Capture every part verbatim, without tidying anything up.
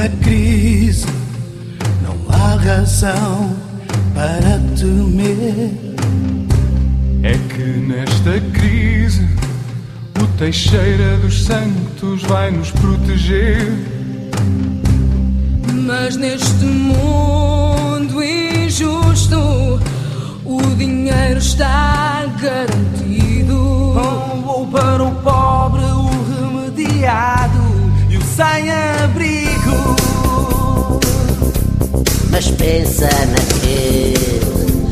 nesta crise não há razão para temer. É que nesta crise o Teixeira dos Santos vai nos proteger. Mas neste mundo injusto o dinheiro está garantido. Ou para o pobre o remediado e o sem-abrigo. Mas pensa naqueles,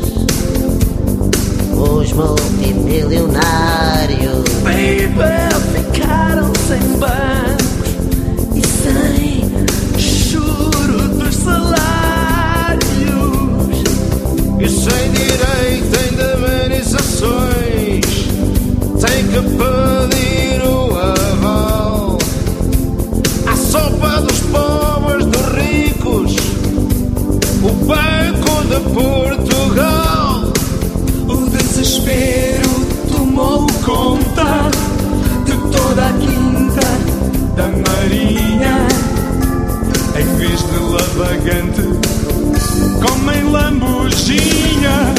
os multimilionários. Baby, ficaram sem bancos e sem juro dos salários. E sem direito a indemnizações, tem que pedir o aval. A sopa dos pobres, dos ricos, o Banco de Portugal. O desespero tomou conta de toda a quinta Da Marinha, em vez de lavagante, comem lambujinha.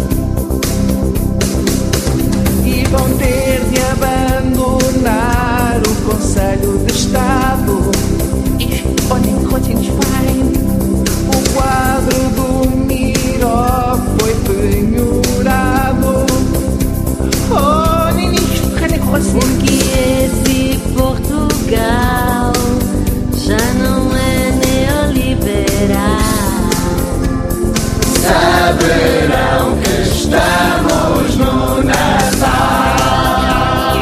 e vão ter de abandonar o Conselho de Estado. Olhem, continhos bem. O quadro do Miró foi penhorado. Olhem isto, Porque esse Portugal já não é neoliberal. saberão que estamos no Natal.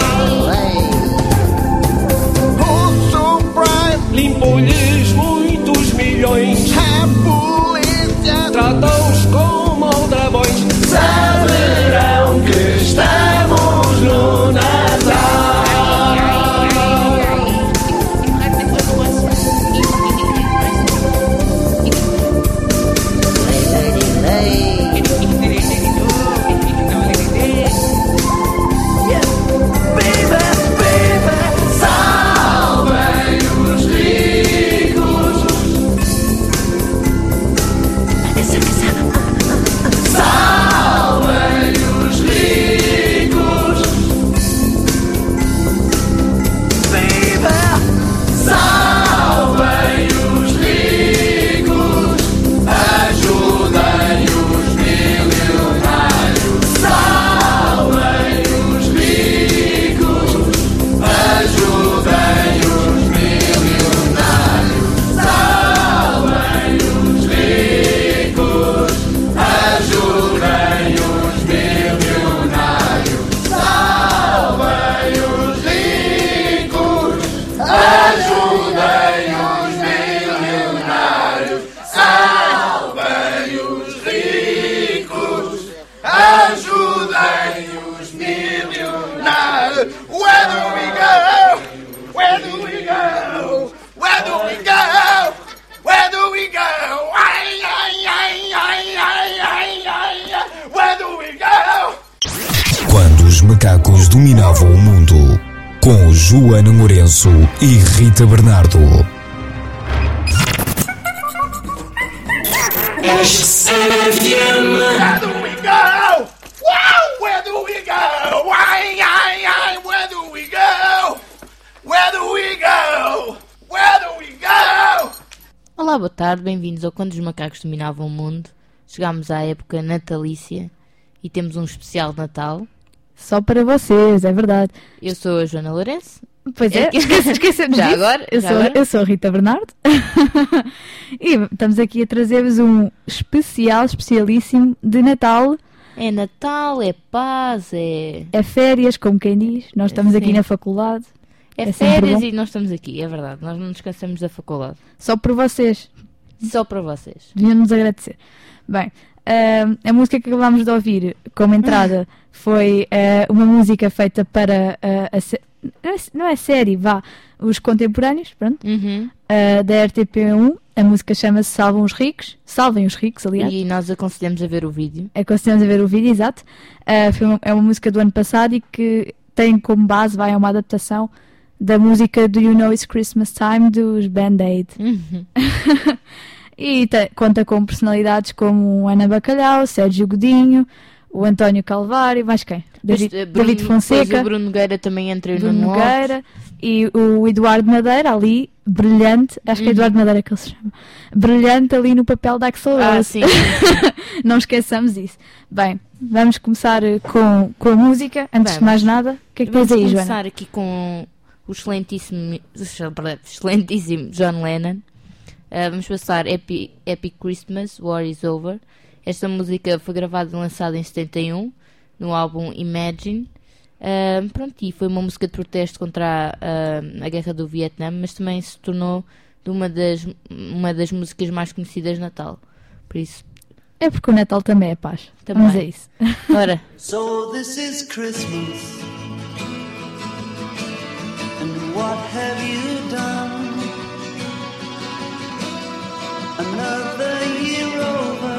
O Supreme Limpou-lhes muitos milhões. a polícia Tratam-os como aldrabões. Saberão que estamos no Natal. Quando os macacos dominavam o mundo, com Joana Lourenço e Rita Bernardo. Where do we go? Wow, where do we go? Why, I, I, where do we go? Where do we go? Where do we go? Olá, boa tarde, bem-vindos ao Quando os Macacos Dominavam o Mundo. Chegámos à época natalícia e temos um especial de Natal. Só para vocês, é verdade. Eu sou a Joana Lourenço. Pois é, É que- esquece, esquecemos Já disso. agora, Eu já sou, agora. eu sou a Rita Bernardo. E estamos aqui a trazer-vos um especial, especialíssimo de Natal. É Natal, é paz, é, É férias, como quem diz. Nós estamos aqui Sim. na faculdade. é, É sempre férias bom. e nós estamos aqui, é verdade. Nós não nos cansamos da faculdade. Só por vocês. Só para vocês. Deviam-nos agradecer. Bem, ah, a música que acabámos de ouvir como entrada foi ah, uma música feita para ah, a sé- não é série, vá, os contemporâneos, pronto, Uhum. ah, da R T P um. A música chama-se Salvam os Ricos. Salvem os Ricos, aliás. E nós aconselhamos a ver o vídeo. Aconselhamos a ver o vídeo, exato. Ah, foi uma- é uma música do ano passado e que tem como base, vai, é uma adaptação da música Do You Know It's Christmas Time dos Band-Aid. Uhum. E te, conta com personalidades como Ana Bacalhau, Sérgio Godinho, o António Calvário, mais quem? David, Mas, Bruno, David Fonseca, o Bruno Nogueira também entra Bruno no Nogueira e o Eduardo Madeira ali, brilhante, acho que é Eduardo Madeira que ele se chama, brilhante ali no papel da Axl Rose. Ah, sim, sim, sim. Não esqueçamos isso. Bem, vamos começar com, com a música, antes Bem, de mais nada. O que é que tens aí, Vamos Joana? começar aqui com o excelentíssimo, excelentíssimo John Lennon. Uh, vamos passar Epic, Epic Christmas, War is Over. Esta música foi gravada e lançada em setenta e um, no álbum Imagine. Uh, pronto, e foi uma música de protesto contra a, a, a guerra do Vietnã, mas também se tornou de uma das, uma das músicas mais conhecidas de Natal. Por isso, É porque o Natal também é paz. Também. Vamos a isso. ora, So this is Christmas, and what have you done? Another year over,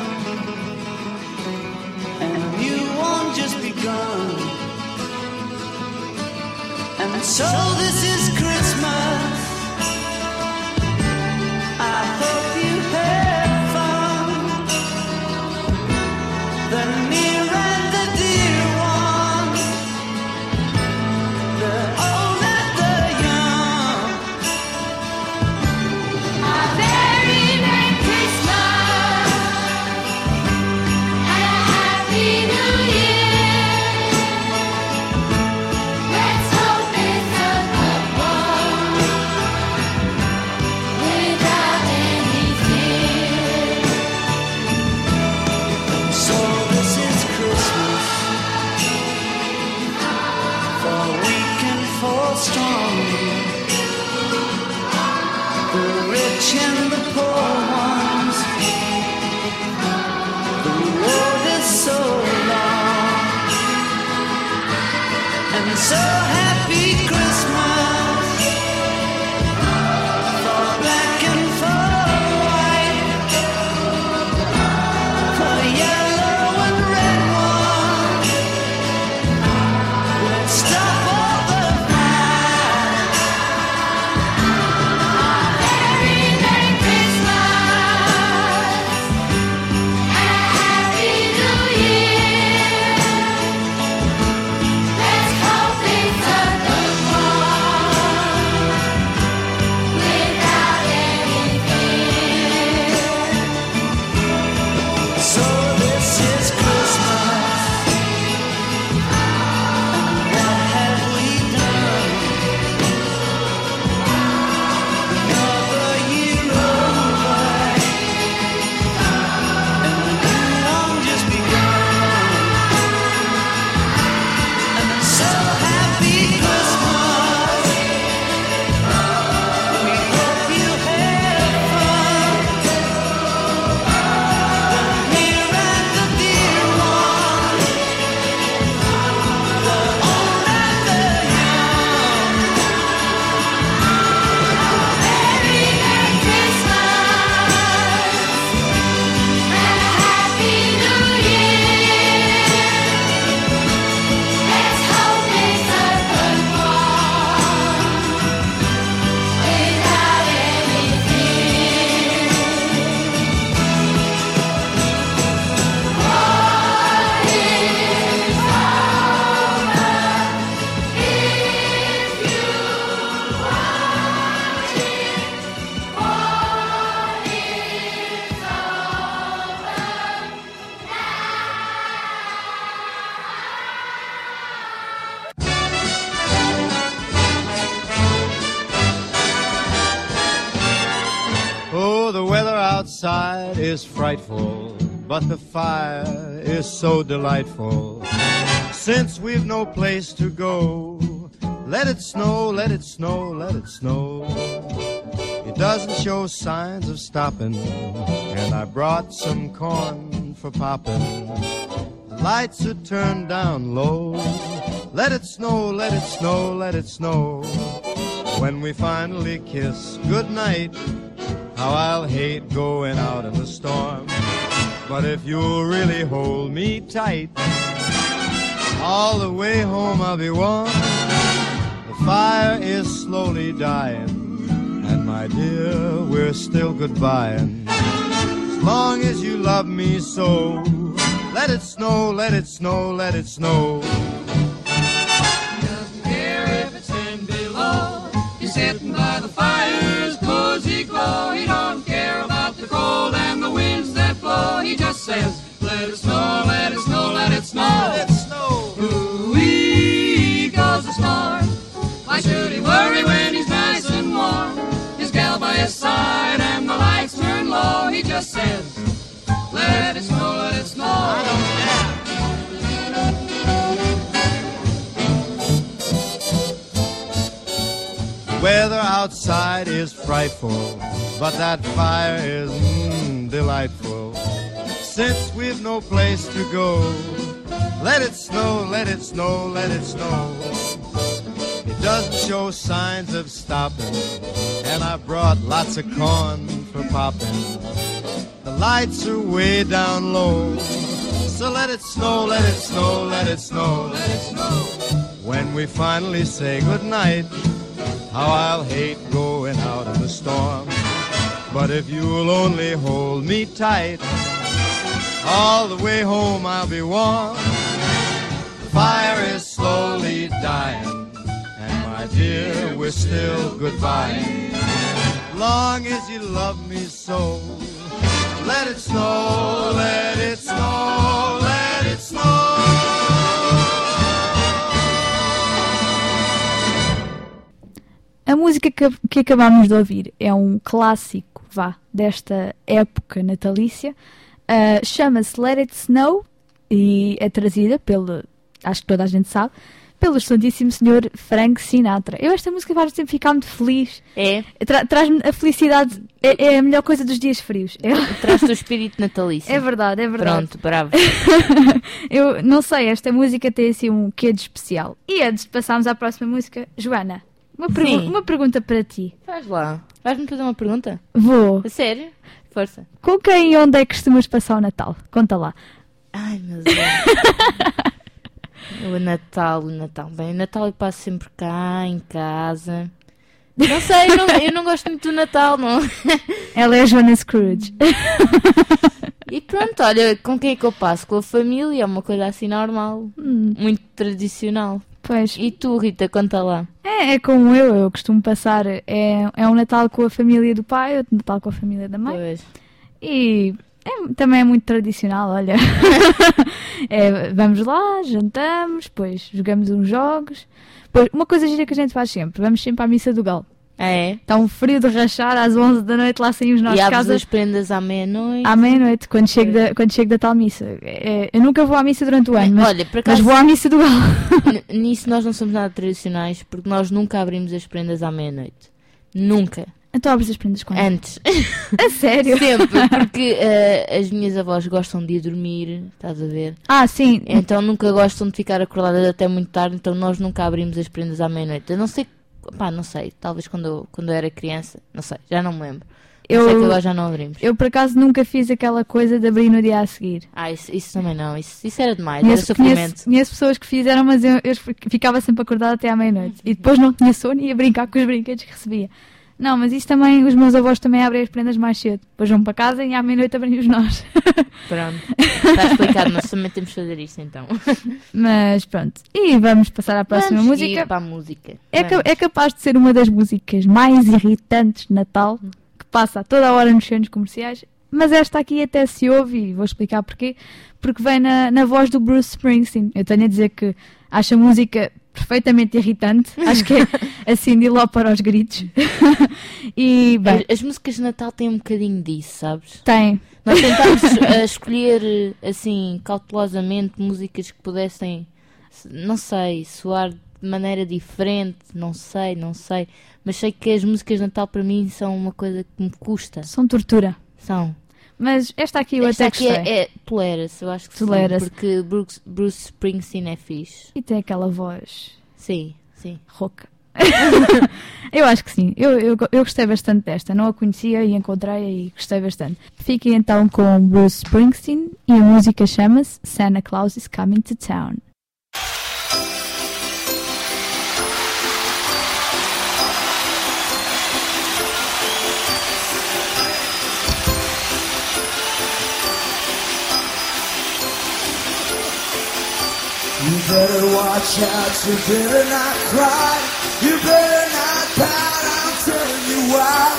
and a new one just begun. And so this is Christmas, I hope you had fun. The near and the dear ones, the old and the young. A very Merry Christmas and a Happy New Year. Let's hope it's a good one without any fear. So this is Christmas, for weak and for strong, the rich and the poor ones. The road is so long, and so happy Christmas for black and for white, for yellow and red ones. Let's stop all the fight. Very Merry Christmas and a Happy New Year. Let's hope it's a good one without any fear. So this is Christmas, and what have we done? Another year over, and a new one just begun. And so happy Christmas, we hope you had fun. The near and the dear ones, the old and the young. Very Merry Christmas and a Happy New Year. Let's hope it's a good one without any fear. What is over if you watch it? What is over Oh, the weather outside is frightful, but the fire is so delightful. Since we've no place to go, let it snow, let it snow, let it snow. It doesn't show signs of stopping, and I brought some corn for popping. The lights are turned down low. Let it snow, let it snow, let it snow. When we finally kiss goodnight, how I'll hate going out in the storm. But if you'll really hold me tight, all the way home I'll be warm. The fire is slowly dying, and my dear, we're still goodbying. As long as you love me so, let it snow, let it snow, let it snow. He doesn't care if it's ten below. He's sitting by the fire's cozy glow. He don't care about the cold and the winds that blow. He just says, let it snow, let it snow, let it snow. Let it snow. Ooh-wee goes the storm. Why should he worry when he's nice and warm? His gal by his side and the lights turn low. He just says, let it snow, let it snow. I don't care. The weather outside is frightful, but that fire is mm, delightful. Since we've no place to go, let it snow, let it snow, let it snow. It doesn't show signs of stopping, and I brought lots of corn for popping. The lights are way down low, so let it snow, let it snow, let it snow, let it snow. When we finally say goodnight, how I'll hate going out in the storm. But if you'll only hold me tight, all the way home I'll be warm. The fire is slowly dying, and my dear, we're still goodbye. Long as you love me so, let it snow, let it snow, let it snow. A música que, que acabámos de ouvir é um clássico, vá, desta época natalícia. Uh, chama-se Let It Snow e é trazida pelo, acho que toda a gente sabe, pelo excelentíssimo senhor Frank Sinatra. Eu esta música faz-me sempre ficar muito feliz. É? Tra- traz-me a felicidade, é, é a melhor coisa dos dias frios. É... Traz-te o espírito natalício. É verdade, é verdade. Pronto, bravo. Eu não sei, esta música tem assim um quê de especial. E antes de passarmos à próxima música, Joana, uma, pergu- uma pergunta para ti. Faz lá. Vais-me fazer uma pergunta? Vou. A sério? Força. Com quem e onde é que costumas passar o Natal? Conta lá. Ai, meu Deus. O Natal, o Natal. Bem, o Natal eu passo sempre cá, em casa. Não sei, eu não, eu não gosto muito do Natal, não. Ela é a Joana Scrooge. E pronto, olha, com quem é que eu passo? Com a família, é uma coisa assim normal. Hum. Muito tradicional. Pois. E tu, Rita, conta lá. É, é como eu, eu costumo passar, é, é um Natal com a família do pai, outro Natal com a família da mãe. Pois. E é, também é muito tradicional, olha. É, vamos lá, jantamos, depois jogamos uns jogos. Depois, uma coisa gira que a gente faz sempre, vamos sempre à missa do Galo. Ah, é? Está um frio de rachar, às onze da noite lá saímos nós de casa. E casa. abres as prendas à meia-noite. À meia-noite, quando chego, da, quando chego da tal missa. É, eu nunca vou à missa durante o ano, mas, olha, por acaso, mas vou à missa do Galo. N- nisso nós não somos nada tradicionais, porque nós nunca abrimos as prendas à meia-noite. Nunca. Então abres as prendas quando? Antes. A sério? Sempre, porque uh, as minhas avós gostam de ir dormir, estás a ver? Ah, sim. Então nunca gostam de ficar acordadas até muito tarde, então nós nunca abrimos as prendas à meia-noite. Eu não sei, pá, não sei, talvez quando eu, quando eu era criança, não sei, já não me lembro. Eu, eu sei que agora já não abrimos. Eu por acaso nunca fiz aquela coisa de abrir no dia a seguir. Ah, isso, isso também não, isso, isso era demais, Conheço, era sofrimento. conheço, conheço pessoas que fizeram, mas eu, eu ficava sempre acordada até à meia-noite. E depois não tinha sono e ia brincar com os brinquedos que recebia. Não, mas isso também, os meus avós também abrem as prendas mais cedo. Depois vão para casa e à meia-noite abrimos nós. Pronto, está explicado, nós também temos de fazer isto então. Mas pronto, e vamos passar à próxima vamos música. Ir para a música. É, ca- é capaz de ser uma das músicas mais irritantes de Natal, que passa a toda a hora nos centros comerciais, mas esta aqui até se ouve, e vou explicar porquê, porque vem na, na voz do Bruce Springsteen. Eu tenho a dizer que acho a música perfeitamente irritante, acho que é assim de lá para os gritos. E, bem, as, as músicas de Natal têm um bocadinho disso, sabes? tem. Nós tentámos uh, escolher, assim, cautelosamente músicas que pudessem, não sei, soar de maneira diferente, não sei, não sei. Mas sei que as músicas de Natal para mim são uma coisa que me custa. São tortura. São. Mas esta aqui eu Esta até aqui gostei. é, é tolera-se, eu acho que Tolera-se. sim, porque Bruce, Bruce Springsteen é fixe. E tem aquela voz Sim, sim. rouca. Eu acho que sim. Eu, eu, eu gostei bastante desta. Não a conhecia e encontrei-a e gostei bastante. Fiquem então com Bruce Springsteen e a música chama-se Santa Claus is Coming to Town. You better watch out, you better not cry, you better not pout, I'm telling you why.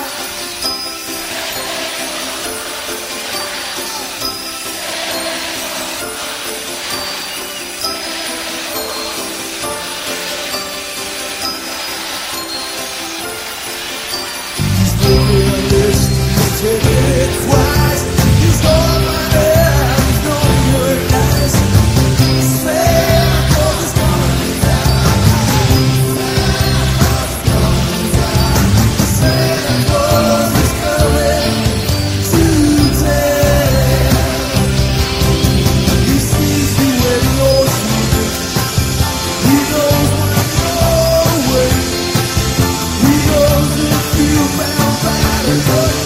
Stay realistic, take it twice, use all my hands, know you're nice. Santa Claus is coming down. Santa Claus is coming to town. He sees you when you're sleeping. He knows when you're awake. He knows if you found bad or good.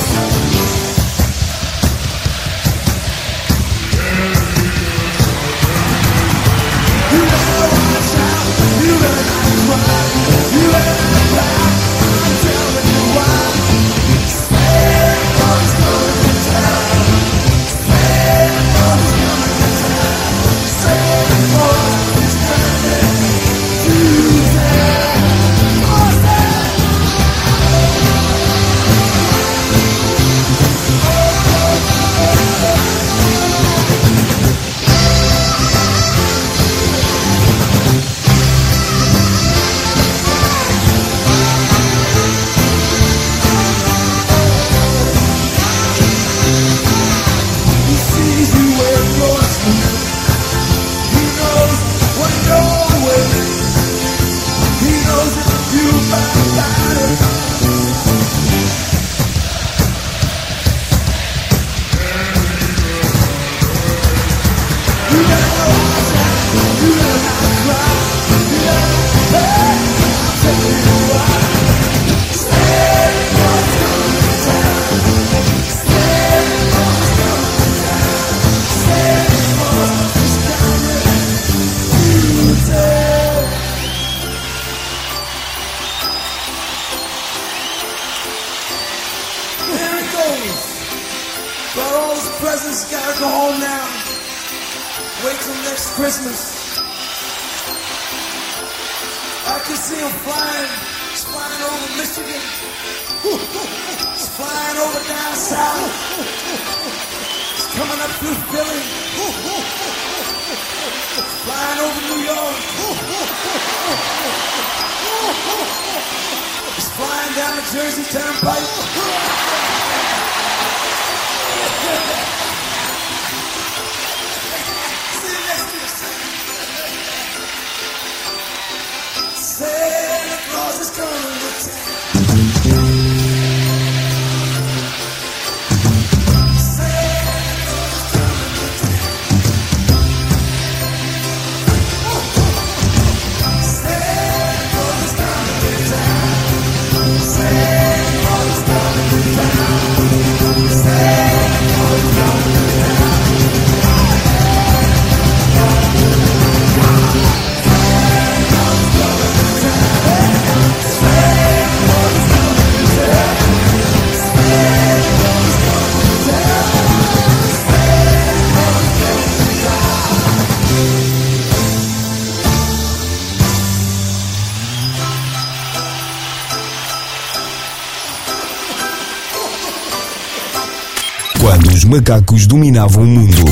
Quando os macacos dominavam o mundo.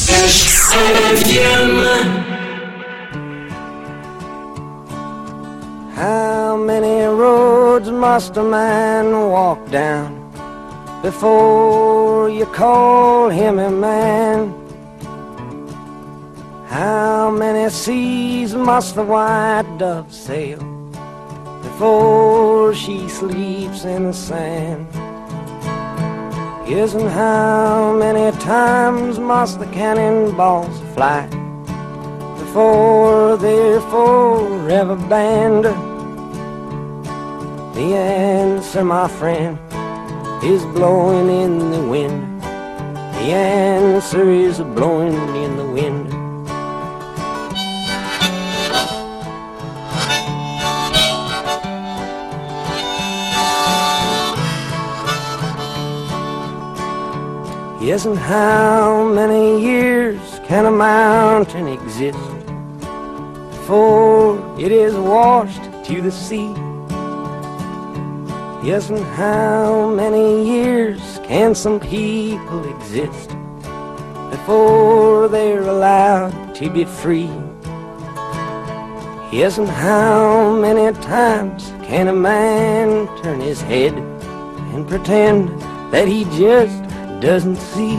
How many roads must a man walk down before you call him a man? How many seas must the white dove sail before she sleeps in the sand? Yes, and how many times must the cannonballs fly before they're forever banned? The answer, my friend, is blowing in the wind. The answer is blowing in the wind. Yes, and how many years can a mountain exist before it is washed to the sea. Yes, and how many years can some people exist before they're allowed to be free? Yes, and how many times can a man turn his head and pretend that he just doesn't see?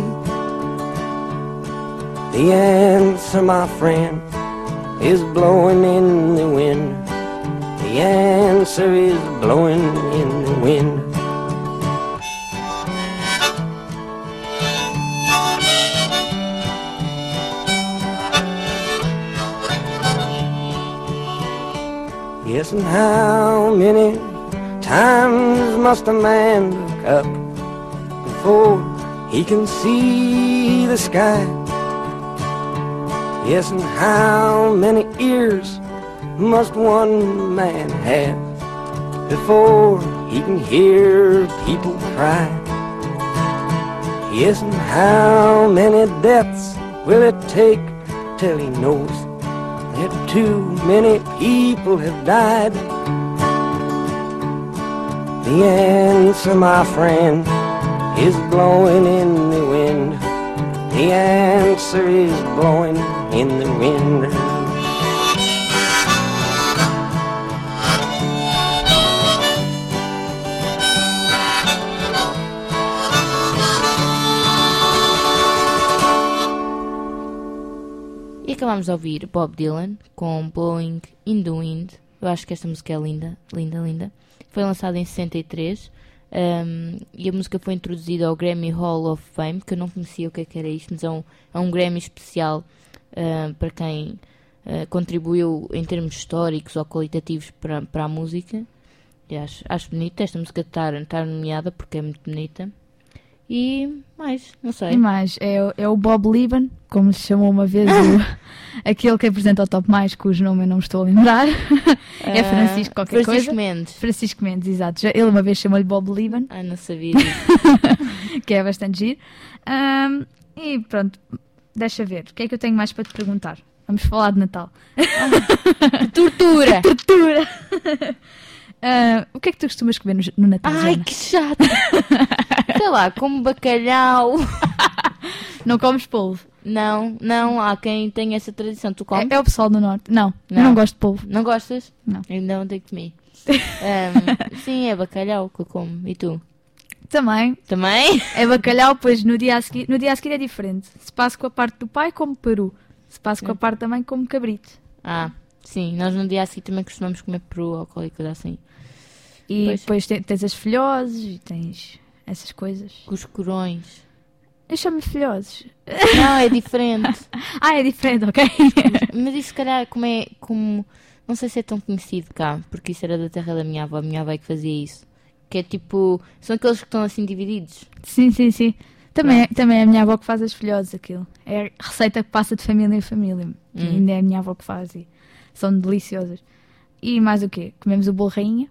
The answer, my friend, is blowing in the wind. The answer is blowing in the wind. Yes, and how many times must a man look up before he can see the sky? Yes, and how many ears must one man have before he can hear people cry? Yes, and how many deaths will it take till he knows that too many people have died? The answer, my friend, is blowing in the wind. The answer is blowing in the wind. E acabámos de ouvir Bob Dylan com Blowing in the Wind. Eu acho que esta música é linda, linda, linda. Foi lançada em sessenta e três um, e a música foi introduzida ao Grammy Hall of Fame, que eu não conhecia o que, é que era isto, mas é um, é um Grammy especial uh, para quem uh, contribuiu em termos históricos ou qualitativos para, para a música. E acho, acho bonita esta música estar, estar nomeada porque é muito bonita. E mais, não sei. E mais, é, o- é o Bob Liban, como se chamou uma vez o, aquele que apresenta o Top Mais, cujo nome eu não me estou a lembrar. É Ah, Francisco qualquer Francisco coisa. Mendes. Francisco Mendes, exato. Já- Ele uma vez chamou-lhe Bob Liban. Ah, não sabia disso. Que é bastante giro. Ahm, e pronto, deixa ver. O que é que eu tenho mais para te perguntar? Vamos falar de Natal. Tortura! Tortura! Ah, o que é que tu costumas comer no, no Natal? Ai, Joana? que chato! Sei lá, como bacalhau. Não comes polvo? Não, não, há quem tenha essa tradição. Tu comes? É, é o pessoal do Norte. Não, eu Não. não gosto de polvo. Não gostas? Não. Ainda não tenho comido. Um, sim, é bacalhau que eu como. E tu? Também. Também? É bacalhau, pois no dia a seguir, no dia a seguir é diferente. Se passo com a parte do pai, como peru. Se passo com a parte da mãe, como cabrito. Ah, sim, nós no dia a seguir também costumamos comer peru ou qualquer coisa assim. E Pois. depois te- tens as filhoses e tens essas coisas. Com os corões. Eu chamo-lhe filhoses. Não, é diferente. Ah, é diferente, ok. Mas isso se calhar como é como. Não sei se é tão conhecido cá, porque isso era da terra da minha avó, a minha avó é que fazia isso. Que é tipo. São aqueles que estão assim divididos. Sim, sim, sim. Também, é- também é a minha avó que faz as filhoses, aquilo. É a receita que passa de família em família. E Hum. ainda é a minha avó que faz e são deliciosas. E mais o quê? Comemos o bolo rainha.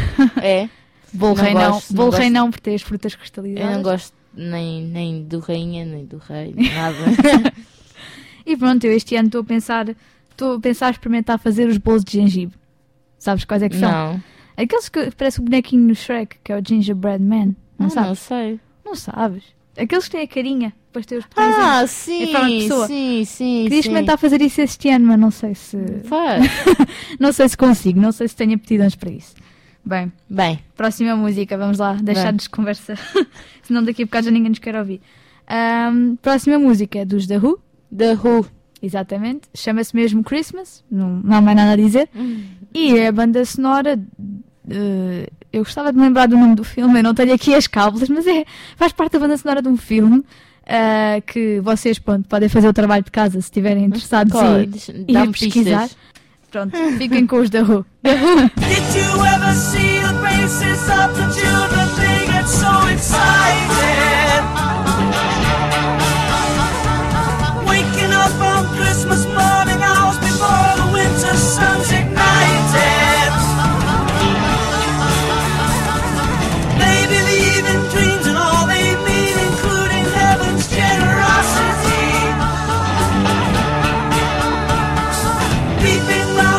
É? Bolo Não rei não, gosto, não bolo rei gosto. não, porque tem as frutas cristalizadas. Eu não gosto nem, nem do rainha, nem do rei, nada. E pronto, eu este ano estou a pensar, estou a pensar experimentar fazer os bolos de gengibre. Sabes quais é que são? Não. Aqueles que parece o bonequinho no Shrek, que é o Gingerbread Man. Não Ah, sabes? não sei. Não sabes. Aqueles que têm a carinha, depois têm os botões Ah, em sim, forma de pessoa. sim, sim. Queria sim. experimentar fazer isso este ano, mas não sei se... Faz. não sei se consigo, não sei se tenho aptidões para isso. Bem, Bem, próxima música, vamos lá, deixar-nos de conversa. Senão daqui a bocado já ninguém nos quer ouvir. Ahm, próxima música é dos The Who. The Who. Exatamente. Chama-se mesmo Christmas, não, não há mais nada a dizer. E é a banda sonora... eh, eu gostava de me lembrar do nome do filme, eu não tenho aqui as cábulas, mas é, faz parte da banda sonora de um filme ah, que vocês pronto, podem fazer o trabalho de casa se estiverem interessados Qual? e, Deixa- e dá-me pesquisar. pistas. Pronto, fiquem com os The Who. Did you ever see the faces of the children? They get so excited. Waking up on Christmas morning, hours before the winter sun's ignited. They believe in dreams and all they mean, including heaven's generosity. Peeping round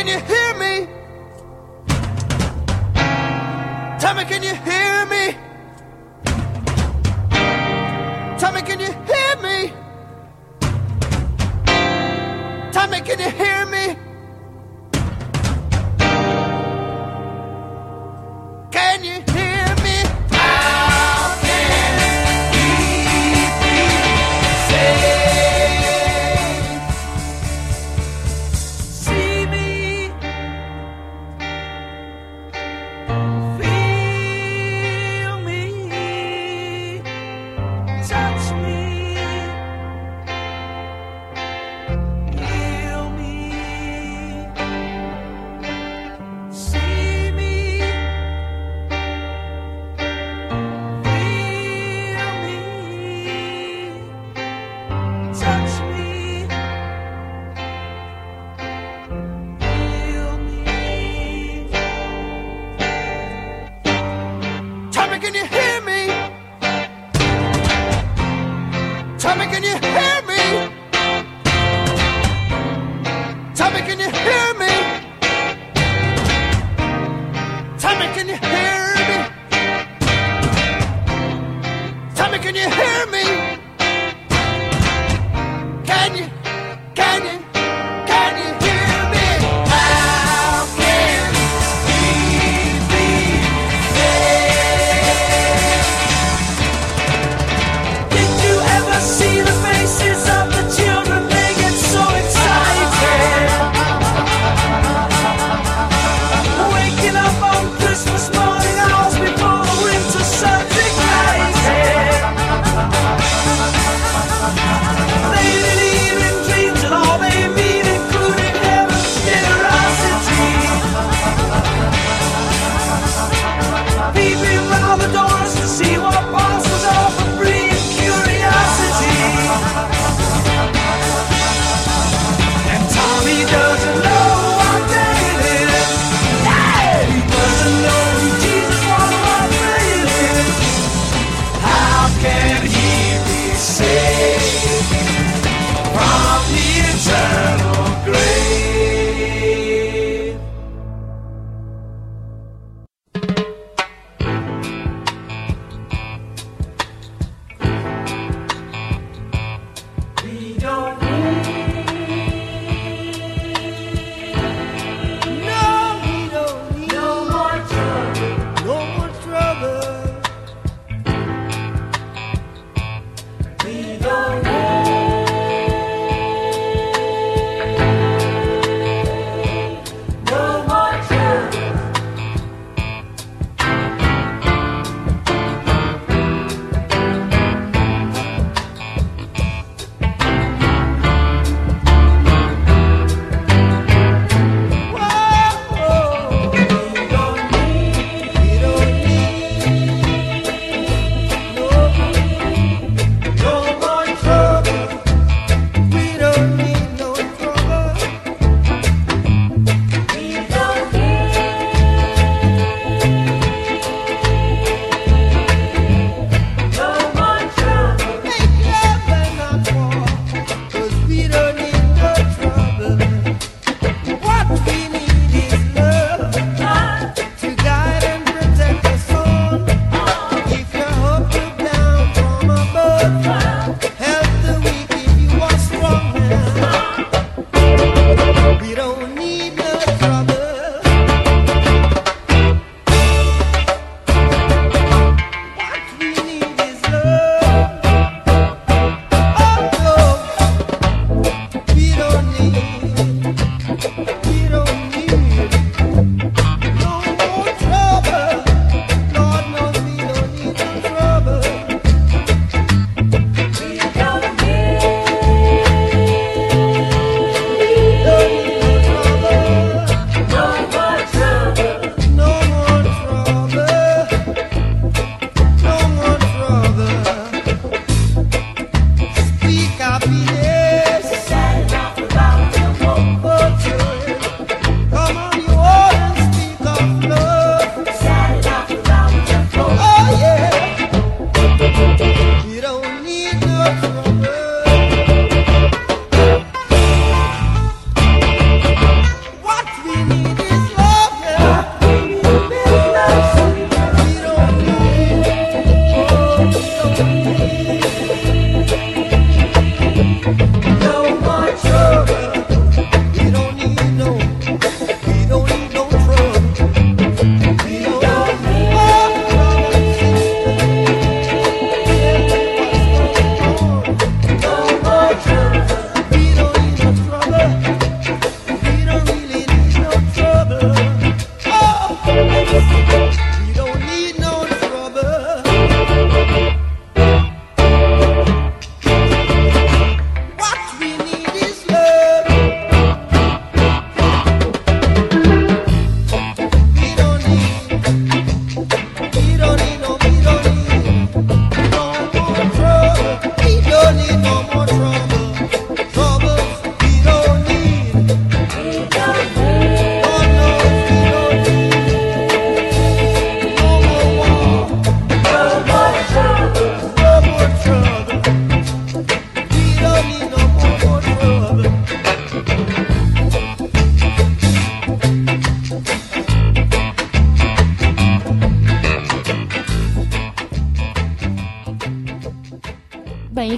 can you hear me? Tommy, can you hear me? Tommy, can you hear me? Tommy, can you hear me? Can you hear me? How can he be saved? See me, feel me, touch me, heal me, see me, feel me, touch me, heal me. Tommy, can you hear me? Tommy, can you hear me? Tommy, can you hear me? Tommy, can you hear me? Tommy, can you hear me? Can you, can you, can you hear me? How can he be saved? Did you ever see the faces of the children? They get so excited.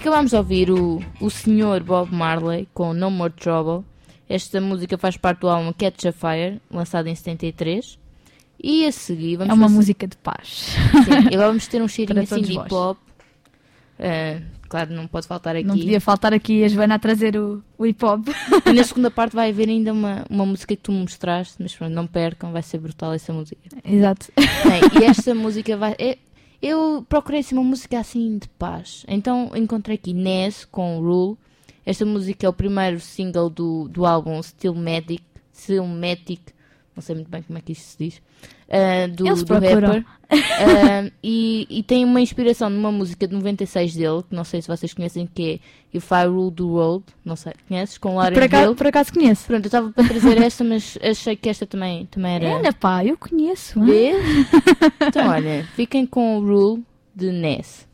acabámos de ouvir o, o senhor Bob Marley com No More Trouble. Esta música faz parte do álbum Catch a Fire, lançado em setenta e três. E a seguir vamos É uma fazer... música de paz. Sim, agora vamos ter um cheirinho Para assim todos de vós. hip hop. Uh, claro, não pode faltar aqui. Não podia faltar aqui a Joana a trazer o, o hip hop. E na segunda parte vai haver ainda uma, uma música que tu me mostraste, mas pronto, não percam, vai ser brutal essa música. Exato. Bem, e esta música vai. é- Eu procurei assim, uma música assim de paz. Então encontrei aqui Nes com Rule. Esta música é o primeiro single do, do álbum Stillmatic. Stillmatic. Não sei muito bem como é que isto se diz. Uh, do, Eles do procuram. rapper. Uh, e, e tem uma inspiração numa música de noventa e seis dele, que não sei se vocês conhecem, que é If I Rule the World. Não sei, conheces? Com Lauryn Por acaso, Hill. por acaso conheço. Pronto, eu estava para trazer esta, mas achei que esta também, também era. Olha pá, eu conheço. hein? Vê? Então olha, fiquem com o Rule de Ness.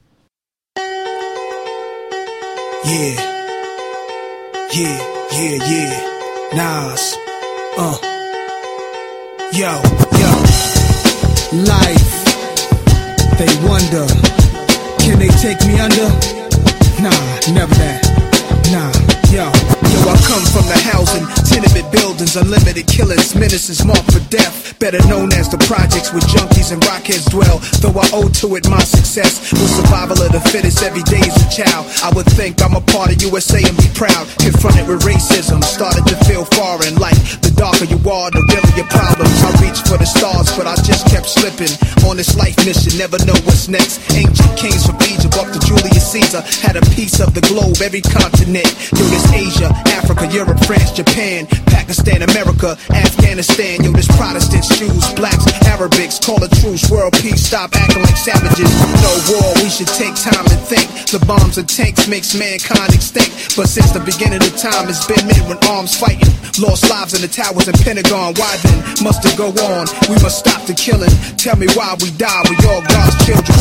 Yeah. Yeah, yeah, yeah. Nas. Uh. Yo, yo. Life. They wonder. Can they take me under? Nah, never that. Nah, yo. Yo, I come from the housing, tenement buildings, unlimited killings, menaces marked for death. Better known as the projects where junkies and rockheads dwell. Though I owe to it my success, with survival of the fittest every day as a child. I would think I'm a part of U S A and be proud. Confronted with racism, started to feel foreign. Like the darker you are, the realer your problems. I reached for the stars, but I just kept slipping. On this life mission, never know what's next. Ancient kings from Egypt up to Julius Caesar had a piece of the globe, every continent. Yo, this Asia, Africa, Europe, France, Japan, Pakistan, America, Afghanistan. Yo, this Protestants, Jews, blacks, Arabics, call a truce, world peace, stop acting like savages. No war, we should take time to think. The bombs and tanks makes mankind extinct. But since the beginning of time, it's been men with arms fighting. Lost lives in the towers and Pentagon. Why then must it go on? We must stop the killing. Tell me why we die, we all God's children.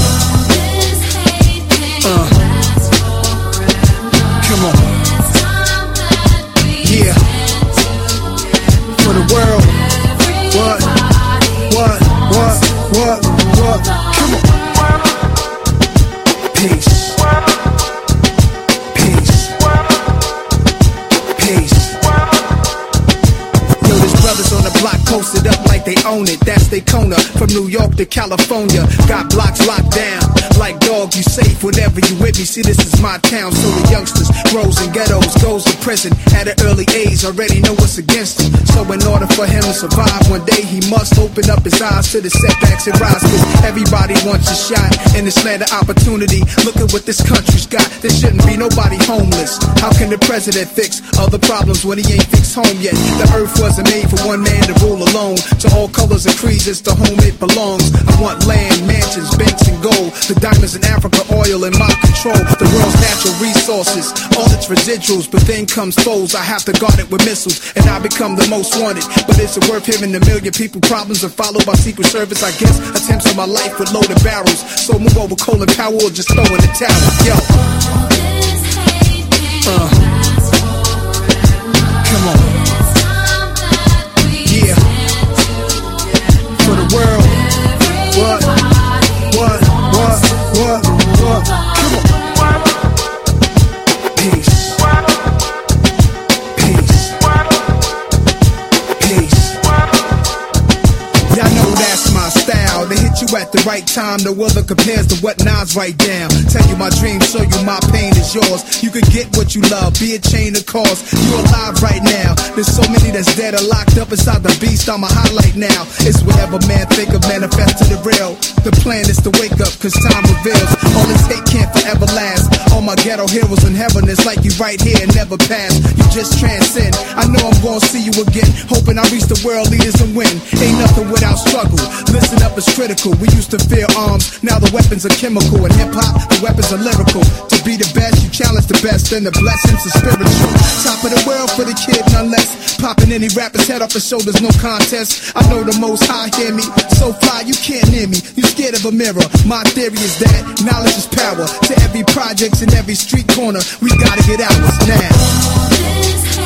Uh. Come on. Yeah. For the world. What? What? What? What? What? Come on. Peace. Peace. Peace. Yo, there's brothers on the block posted up like they own it. That's Daytona. From New York to California. Got blocks locked down. Like dog, you safe whenever you with me. See, this is my town, so the youngsters grows in ghettos, goes to prison at an early age. Already know what's against him. So in order for him to survive, one day he must open up his eyes to the setbacks and rise. Cause everybody wants a shot in this land of opportunity. Look at what this country's got. There shouldn't be nobody homeless. How can the president fix other problems when he ain't fixed home yet? The earth wasn't made for one man to rule alone. To all colors and creeds, it's the home it belongs. I want land, mansions, banks, and gold. The diamonds in Africa, oil in my control. The world's natural resources, all its residuals. But then comes foes, I have to guard it with missiles. And I become the most wanted. But is it worth hearing a million people problems are followed by Secret Service? I guess attempts on my life with loaded barrels. So move over Colin Powell or just throw in the towel. Yo. Uh. Come on. Yeah. For the world. What? What? What? What? What? Come on. Peace. Peace. Peace. Y'all know that's my style. They hit you at the right time. No other compares to what Nas write down. Tell you my dreams, show you my pain is yours. You could get what you love, be a chain of cause. You alive right now. There's so many that's dead or locked up inside the beast. I'm a highlight now. It's whatever man think of, manifest to the real. The plan is to wake up, cause time reveals. All this hate can't forever last. All my ghetto heroes in heaven, it's like you right here and never pass. You just transcend. I know I'm gonna see you again. Hoping I reach the world leaders and win. Ain't nothing without struggle. Listen up, it's critical. We used to fear arms, now the weapons are chemical. In hip hop, the weapons are lyrical. To be the best, you challenge the best, then the blessings are spiritual. Top of the world for the kid, none less. Popping any rapper's head off his shoulders, no contest. I know the most high hear me. So fly, you can't hear me. You scared of a mirror. My theory is that knowledge is power. To every project in every street corner, we gotta get ours now.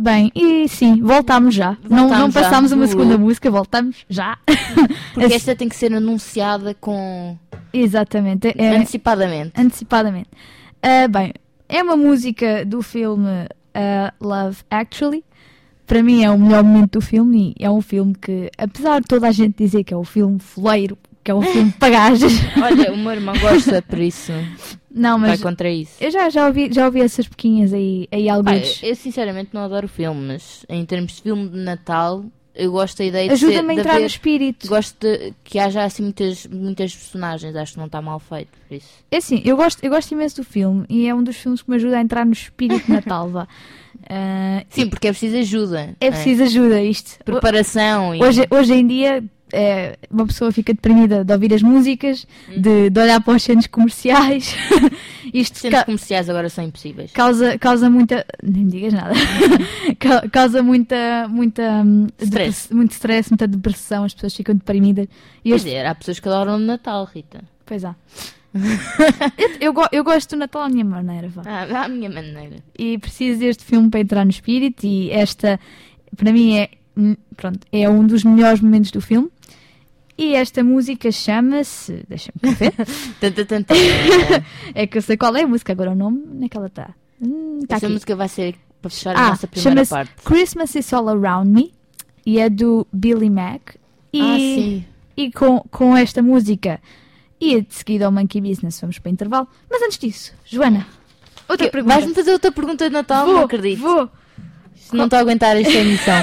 Bem, e sim, voltámos já. Não, não Voltámos já. passámos uma Uh. segunda música, voltamos já. Porque esta tem que ser anunciada com... Exatamente. É, Antecipadamente. antecipadamente. Ah, bem, é uma música do filme ah, Love Actually. Para mim é o melhor momento do filme e é um filme que, apesar de toda a gente dizer que é um filme foleiro, que é um filme de pagagens... Olha, o meu irmão gosta, por isso Não, mas vai contra isso. eu já, já, ouvi, já ouvi essas pequinhas aí, aí Pá, alguns. eu sinceramente não adoro o filme, mas em termos de filme de Natal, eu gosto da ideia de Ajuda-me ser, a de entrar haver- no espírito. Gosto de, que haja assim muitas, muitas personagens, acho que não está mal feito, por isso. É assim, eu gosto, eu gosto imenso do filme e é um dos filmes que me ajuda a entrar no espírito de Natal, vá. Ah, Sim, porque é preciso ajuda. é preciso ajuda isto. Preparação e... Hoje, hoje em dia, é, uma pessoa fica deprimida de ouvir as músicas, de, de olhar para os centros comerciais. Isto Centros ca- comerciais agora são impossíveis. causa, causa muita. Nem me digas nada. Ca- causa muita. muita hum, Stress. depress- muito stress, muita depressão, as pessoas ficam deprimidas. E Quer este- dizer, há pessoas que adoram o Natal, Rita. Pois há. eu, eu, go- eu gosto do Natal à minha maneira, vá. Ah, à minha maneira. E preciso deste filme para entrar no espírito e esta, para mim, é, hum, pronto, é um dos melhores momentos do filme. E esta música chama-se... Deixa-me ver. Tanta, tanta. É que eu sei qual é a música, agora o nome, onde é que ela está? Hum, tá Essa aqui. música vai ser para fechar a Ah, nossa primeira chama-se parte. Christmas is All Around Me e é do Billy Mack. E, Ah, sim. e com, com esta música e de seguida ao Monkey Business vamos para o intervalo. Mas antes disso, Joana, outra Que- pergunta. Vais-me fazer outra pergunta de Natal? Vou, Não acredito. Vou. Não estou a aguentar esta emissão.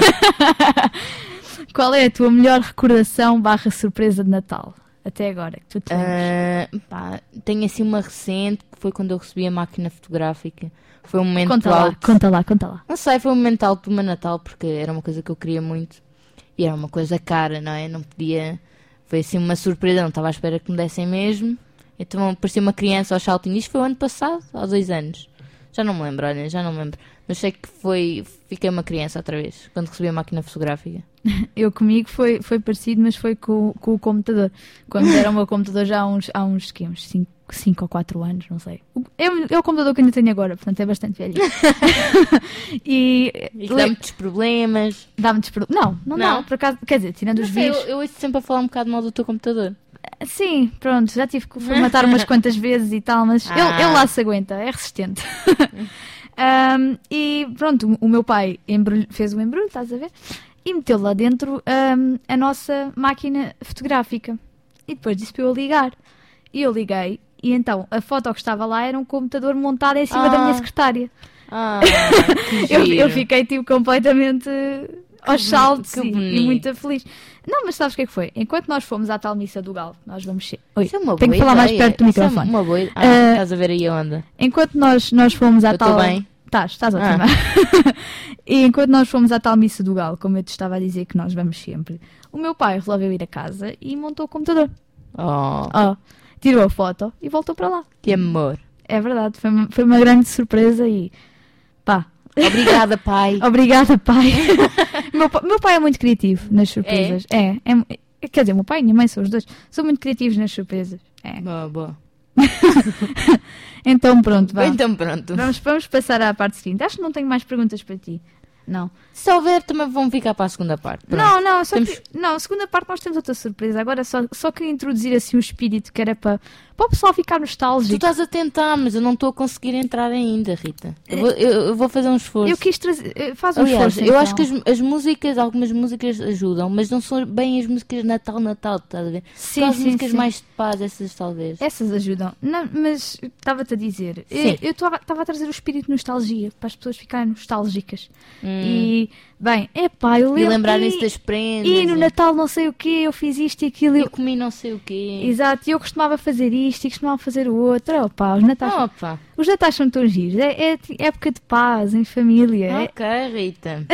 Qual é a tua melhor recordação barra surpresa de Natal? Até agora, que tu tens. Ah, pá, tenho assim uma recente que foi quando eu recebi a máquina fotográfica. Foi um momento Conta lá, alto. conta lá, conta lá. Não sei, foi um momento alto do meu Natal porque era uma coisa que eu queria muito e era uma coisa cara, não é? Não podia. Foi assim uma surpresa, não estava à espera que me dessem mesmo. Então parecia uma criança aos saltinhos. Isto foi o ano passado, há dois anos. Já não me lembro, olha, já não me lembro. Mas sei que foi. Fiquei uma criança outra vez quando recebi a máquina fotográfica. Eu comigo foi, foi parecido, mas foi com, com o computador. Quando era o meu computador já há uns, há uns, quê, uns cinco ou quatro anos, não sei. O- É, o- é o computador que ainda tenho agora, portanto é bastante velho. e E que dá muitos problemas. dá muitos problemas. Não, não, Não? dá, por acaso, quer dizer, tirando os Não sei, eu, vírus. eu ouço sempre a falar um bocado mal do teu computador. Sim, pronto, já tive que formatar umas quantas vezes e tal, mas Ah. ele, ele lá se aguenta, é resistente. Ahm, e pronto, o, o meu pai embrulho- fez o embrulho, estás a ver? E meteu lá dentro ahm, a nossa máquina fotográfica. E depois disse para eu ligar. E eu liguei, e então a foto que estava lá era um computador montado em cima da minha Ah. secretária. Ah, que Eu, giro. eu fiquei tipo completamente aos boni- saltos que e, e bonito. muito feliz. Não, mas sabes o que é que foi? Enquanto nós fomos à tal missa do Galo, nós vamos ser. Oi, Isso é uma tenho que boa falar mais ideia. perto do Isso é microfone. uma boa... Ah, Ah, estás a ver aí a onda. Enquanto nós, nós fomos à Eu tal. tô bem? Estás, estás Ah. ótima. E enquanto nós fomos à tal missa do Galo, como eu te estava a dizer que nós vamos sempre, o meu pai resolveu ir a casa e montou o computador. Oh, Oh, tirou a foto e voltou para lá. que amor. É verdade, foi uma, foi uma grande surpresa e pá. Obrigada, pai. Obrigada, pai. meu, pa- meu pai é muito criativo nas surpresas. É? É, é- quer dizer, o meu pai e a minha mãe são os dois. São muito criativos nas surpresas. É. Boa, boa. Então pronto, vá. Então pronto. Vamos, vamos passar à parte seguinte. Acho que não tenho mais perguntas para ti. Não. Se houver, também vão ficar para a segunda parte. Pronto. Não, não, só Temos- que, não, a segunda parte nós temos outra surpresa. Agora só, só queria introduzir assim o espírito que era para, para o pessoal ficar Tu nostálgico. estás a tentar, mas eu não estou a conseguir entrar ainda, Rita. Eu vou, eu- eu vou fazer um esforço. Eu quis trazer. eh, Faz um Aliás, esforço. eu então. acho que as, as músicas, algumas músicas ajudam, mas não são bem as músicas de Natal, Natal, estás a ver? Sim, São as sim, músicas sim. mais de paz, essas talvez. Essas ajudam. Não, mas estava-te a dizer. Sim. Eu estava a trazer o espírito de nostalgia para as pessoas ficarem nostálgicas. Hum. E, bem, é pá, eu E lembro. lembrarem-se e- das prendas. E no e- Natal não sei o quê, eu fiz isto e aquilo. Eu Eu... comi não sei o quê. Exato, e eu costumava fazer isto e costumava fazer o outro. Oh, pá, os natais, Opa, os natais são tão giros. É, é t- época de paz, em família. É- ok, Rita.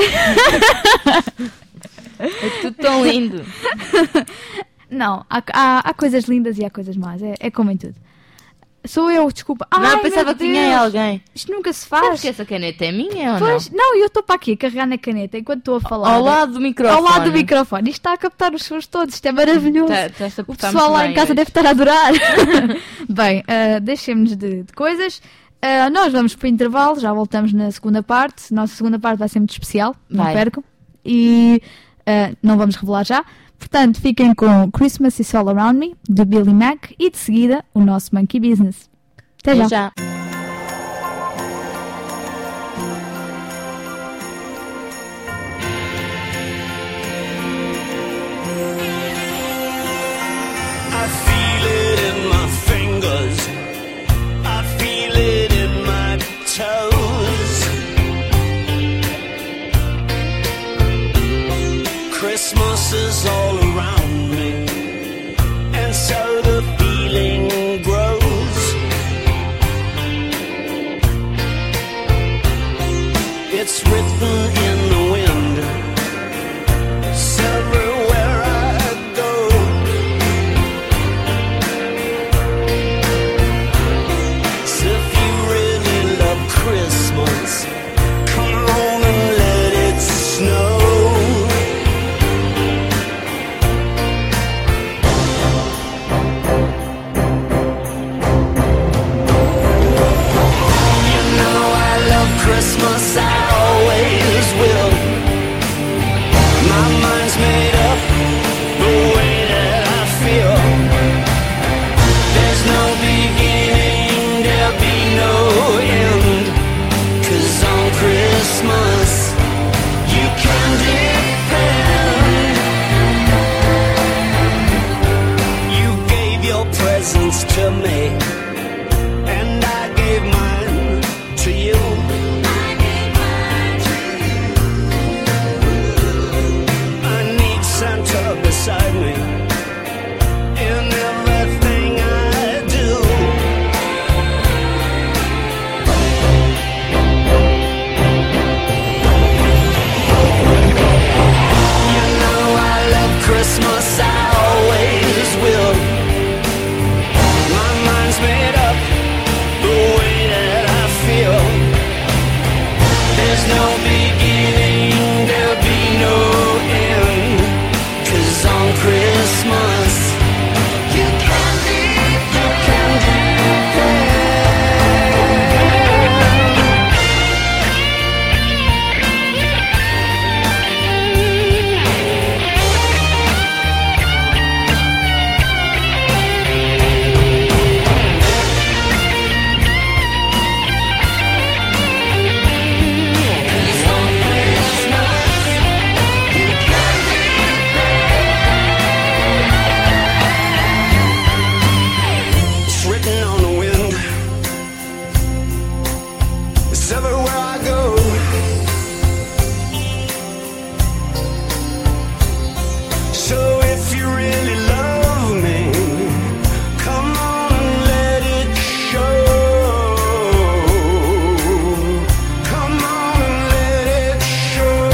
É tudo tão lindo. Não, há, há, há coisas lindas e há coisas más. É, é como em tudo. Sou eu, desculpa. Não, Ai, eu pensava meu que tinha aí Deus, alguém. Isto nunca se Sabes faz. que essa caneta é minha ou Pois, não, eu estou para aqui a carregar na caneta enquanto estou a falar. Ao lado do microfone. Ao lado do microfone. Isto está a captar os sons todos. Isto é maravilhoso. Tá- tá-se a o portar pessoal muito lá bem em casa hoje. deve estar a adorar. Bem, uh, deixemos de, de coisas. Uh, nós vamos para o intervalo, já voltamos na segunda parte. Nossa segunda parte vai ser muito especial, não Vai. percam. E uh, não vamos revelar já. Portanto, fiquem com Christmas is All Around Me, de Billy Mack, e de seguida o nosso Monkey Business. Até já. Até já. I feel it in my fingers. I feel it in my toes. Christmas is all around me, and so the feeling grows. It's written in the wind. It's everywhere I go. So if you really love Christmas, come on and let it snow. You know I love Christmas, I always will. My mind's made up the way that I feel. There's no beginning, there'll be no end. 'Cause on Christmas you can depend. You gave your presents to me, and I gave mine to you. I need Santa beside me in everything I do. You know I love Christmas, I always will. My mind's made up the way that I feel. There's no beginning, there'll be no end. 'Cause on Christmas you can depend. You can depend. It's written on the wind. It's everywhere I go. So if you really love me, come on and let it show. Come on and let it show.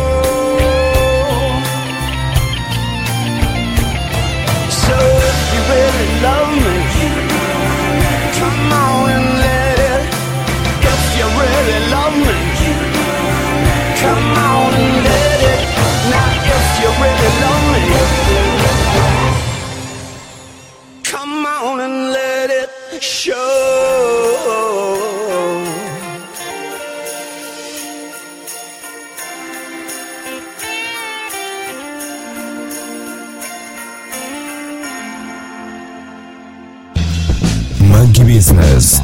So if you really love me, come on and let it. If you really love me, come on and let it. Now if you really love me, come on and let it show. Monkey Business.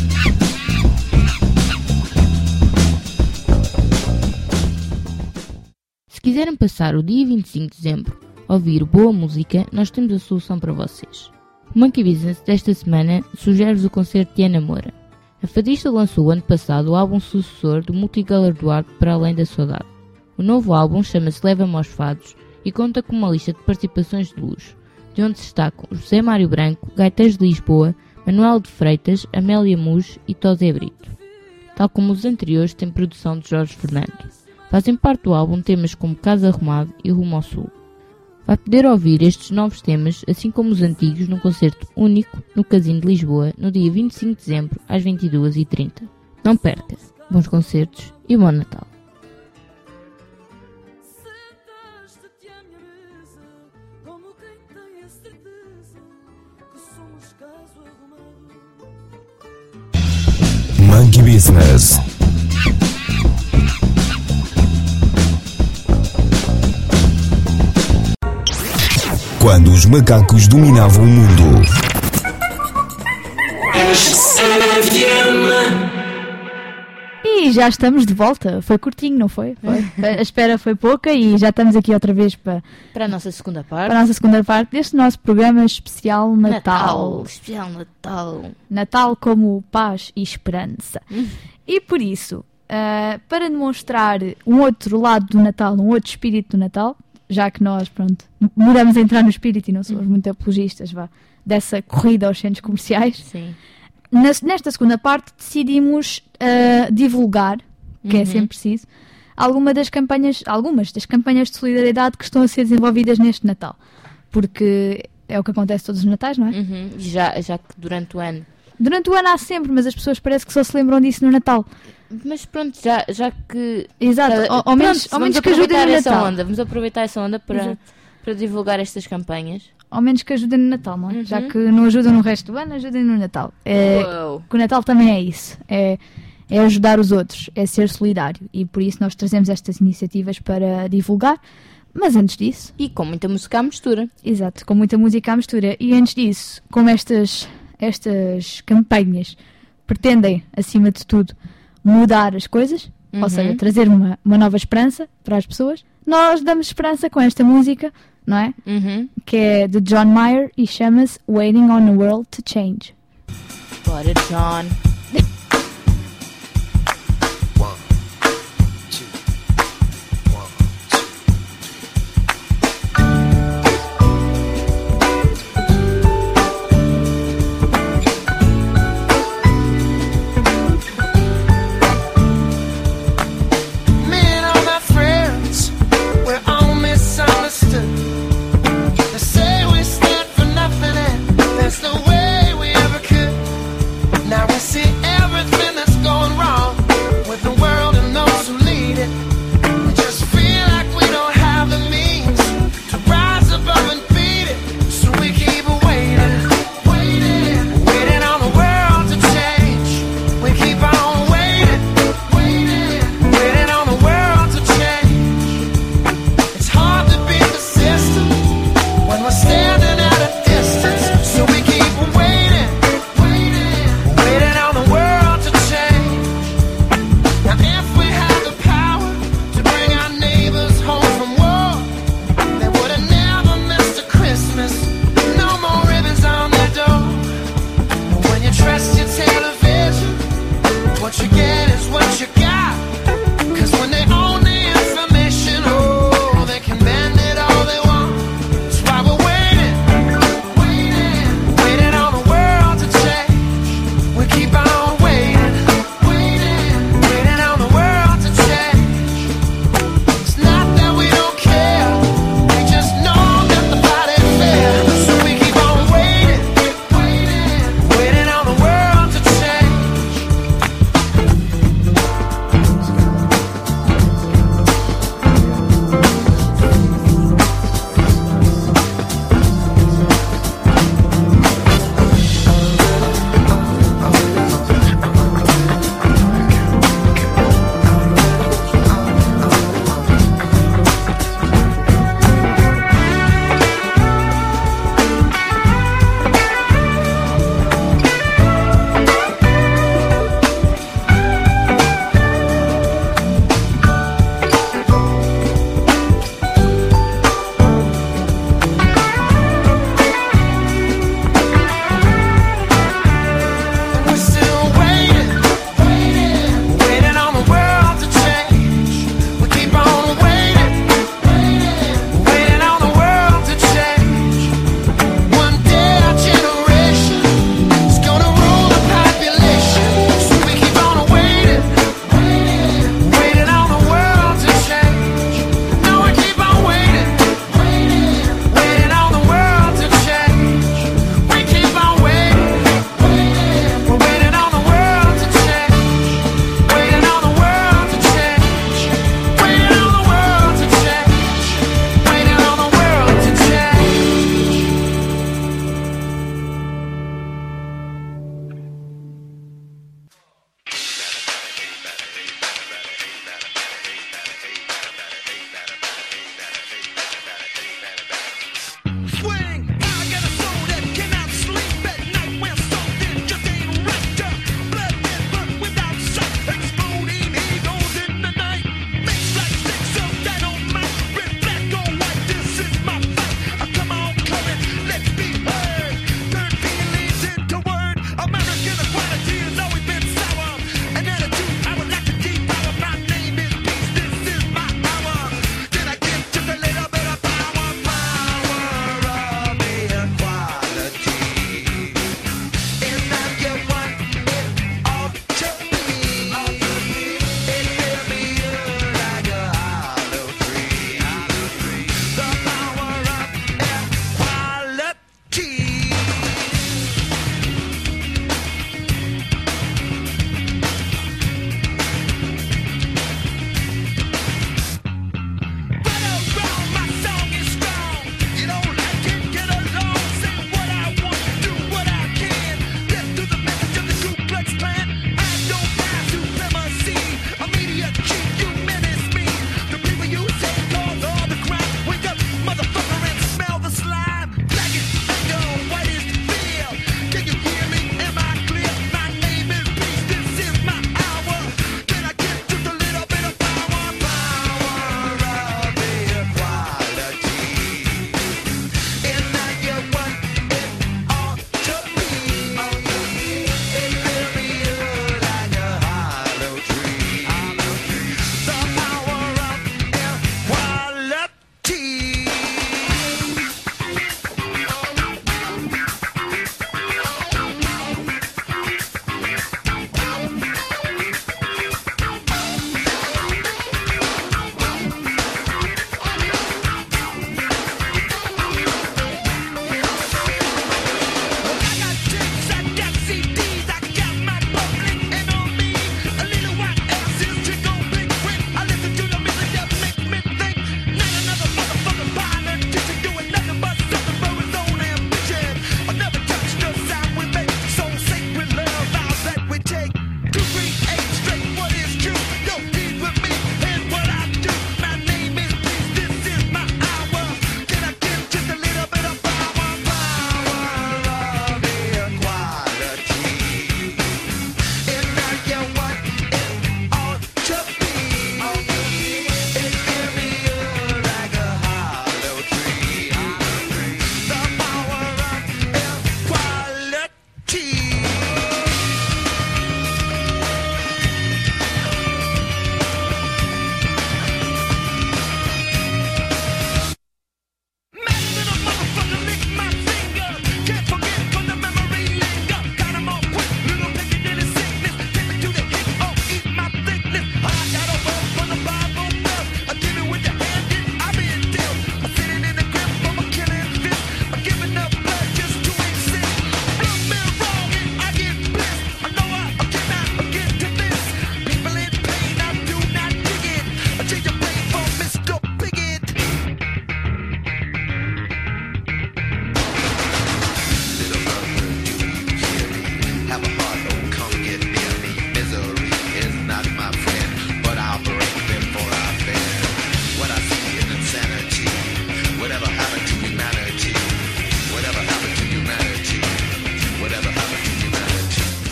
Se quiserem passar o dia vinte e cinco de dezembro a ouvir boa música, nós temos a solução para vocês. O Monkey Business desta semana sugere-vos o concerto de Ana Moura. A fadista lançou ano passado o álbum sucessor do Multicolor Duarte Para Além da Saudade. O novo álbum chama-se Leva-me aos Fados e conta com uma lista de participações de luxo, de onde se destacam José Mário Branco, Gaiteiros de Lisboa, Manuel de Freitas, Amélia Muj e Tosé Brito. Tal como os anteriores, tem produção de Jorge Fernando. Fazem parte do álbum temas como Casa Arrumado e Rumo ao Sul. Vai poder ouvir estes novos temas, assim como os antigos, num concerto único no Casino de Lisboa, no dia vinte e cinco de dezembro, às vinte e duas e trinta. Não perca! Bons concertos e bom Natal! Christmas. Quando os macacos dominavam o mundo. E já estamos de volta. Foi curtinho, não foi? Foi. A espera foi pouca e já estamos aqui outra vez para, Para a nossa segunda parte. para a nossa segunda parte deste nosso programa especial Natal. Natal. Especial Natal. Natal como paz e esperança. E por isso, ah, para demonstrar um outro lado do Natal, um outro espírito do Natal, já que nós, pronto, mudamos a entrar no espírito e não somos muito apologistas, vá, dessa corrida aos centros comerciais. Sim. Nas- Nesta segunda parte decidimos ah, divulgar, que é Uhum. sempre preciso, alguma das campanhas, algumas das campanhas de solidariedade que estão a ser desenvolvidas neste Natal. Porque é o que acontece todos os Natais, não é? Uhum. Já, já que durante o ano. Durante o ano há sempre, mas as pessoas parece que só se lembram disso no Natal. Mas pronto, já, já que. Exato, Ah, ao, ao pronto, menos, ao vamos menos que ajudem aproveitar no essa Natal. onda. Vamos aproveitar essa onda para, Exato. para divulgar estas campanhas. Ao menos que ajudem no Natal, não é? Uhum. Já que não ajudam no resto do ano, ajudem no Natal. É, Uou. que o Natal também é isso. É, é ajudar os outros, é ser solidário. E por isso nós trazemos estas iniciativas para divulgar. Mas antes disso... E com muita música à mistura. Exato, com muita música à mistura. E antes disso, como estas, estas campanhas pretendem, acima de tudo, mudar as coisas, Uhum. ou seja, trazer uma, uma nova esperança para as pessoas, nós damos esperança com esta música, não é? Uhum. Que é de John Mayer e chama-se Waiting on the World to Change. Bora, John. Me and all my friends, we're all misunderstood. They say we stand for nothing and there's no way we ever could. Now we see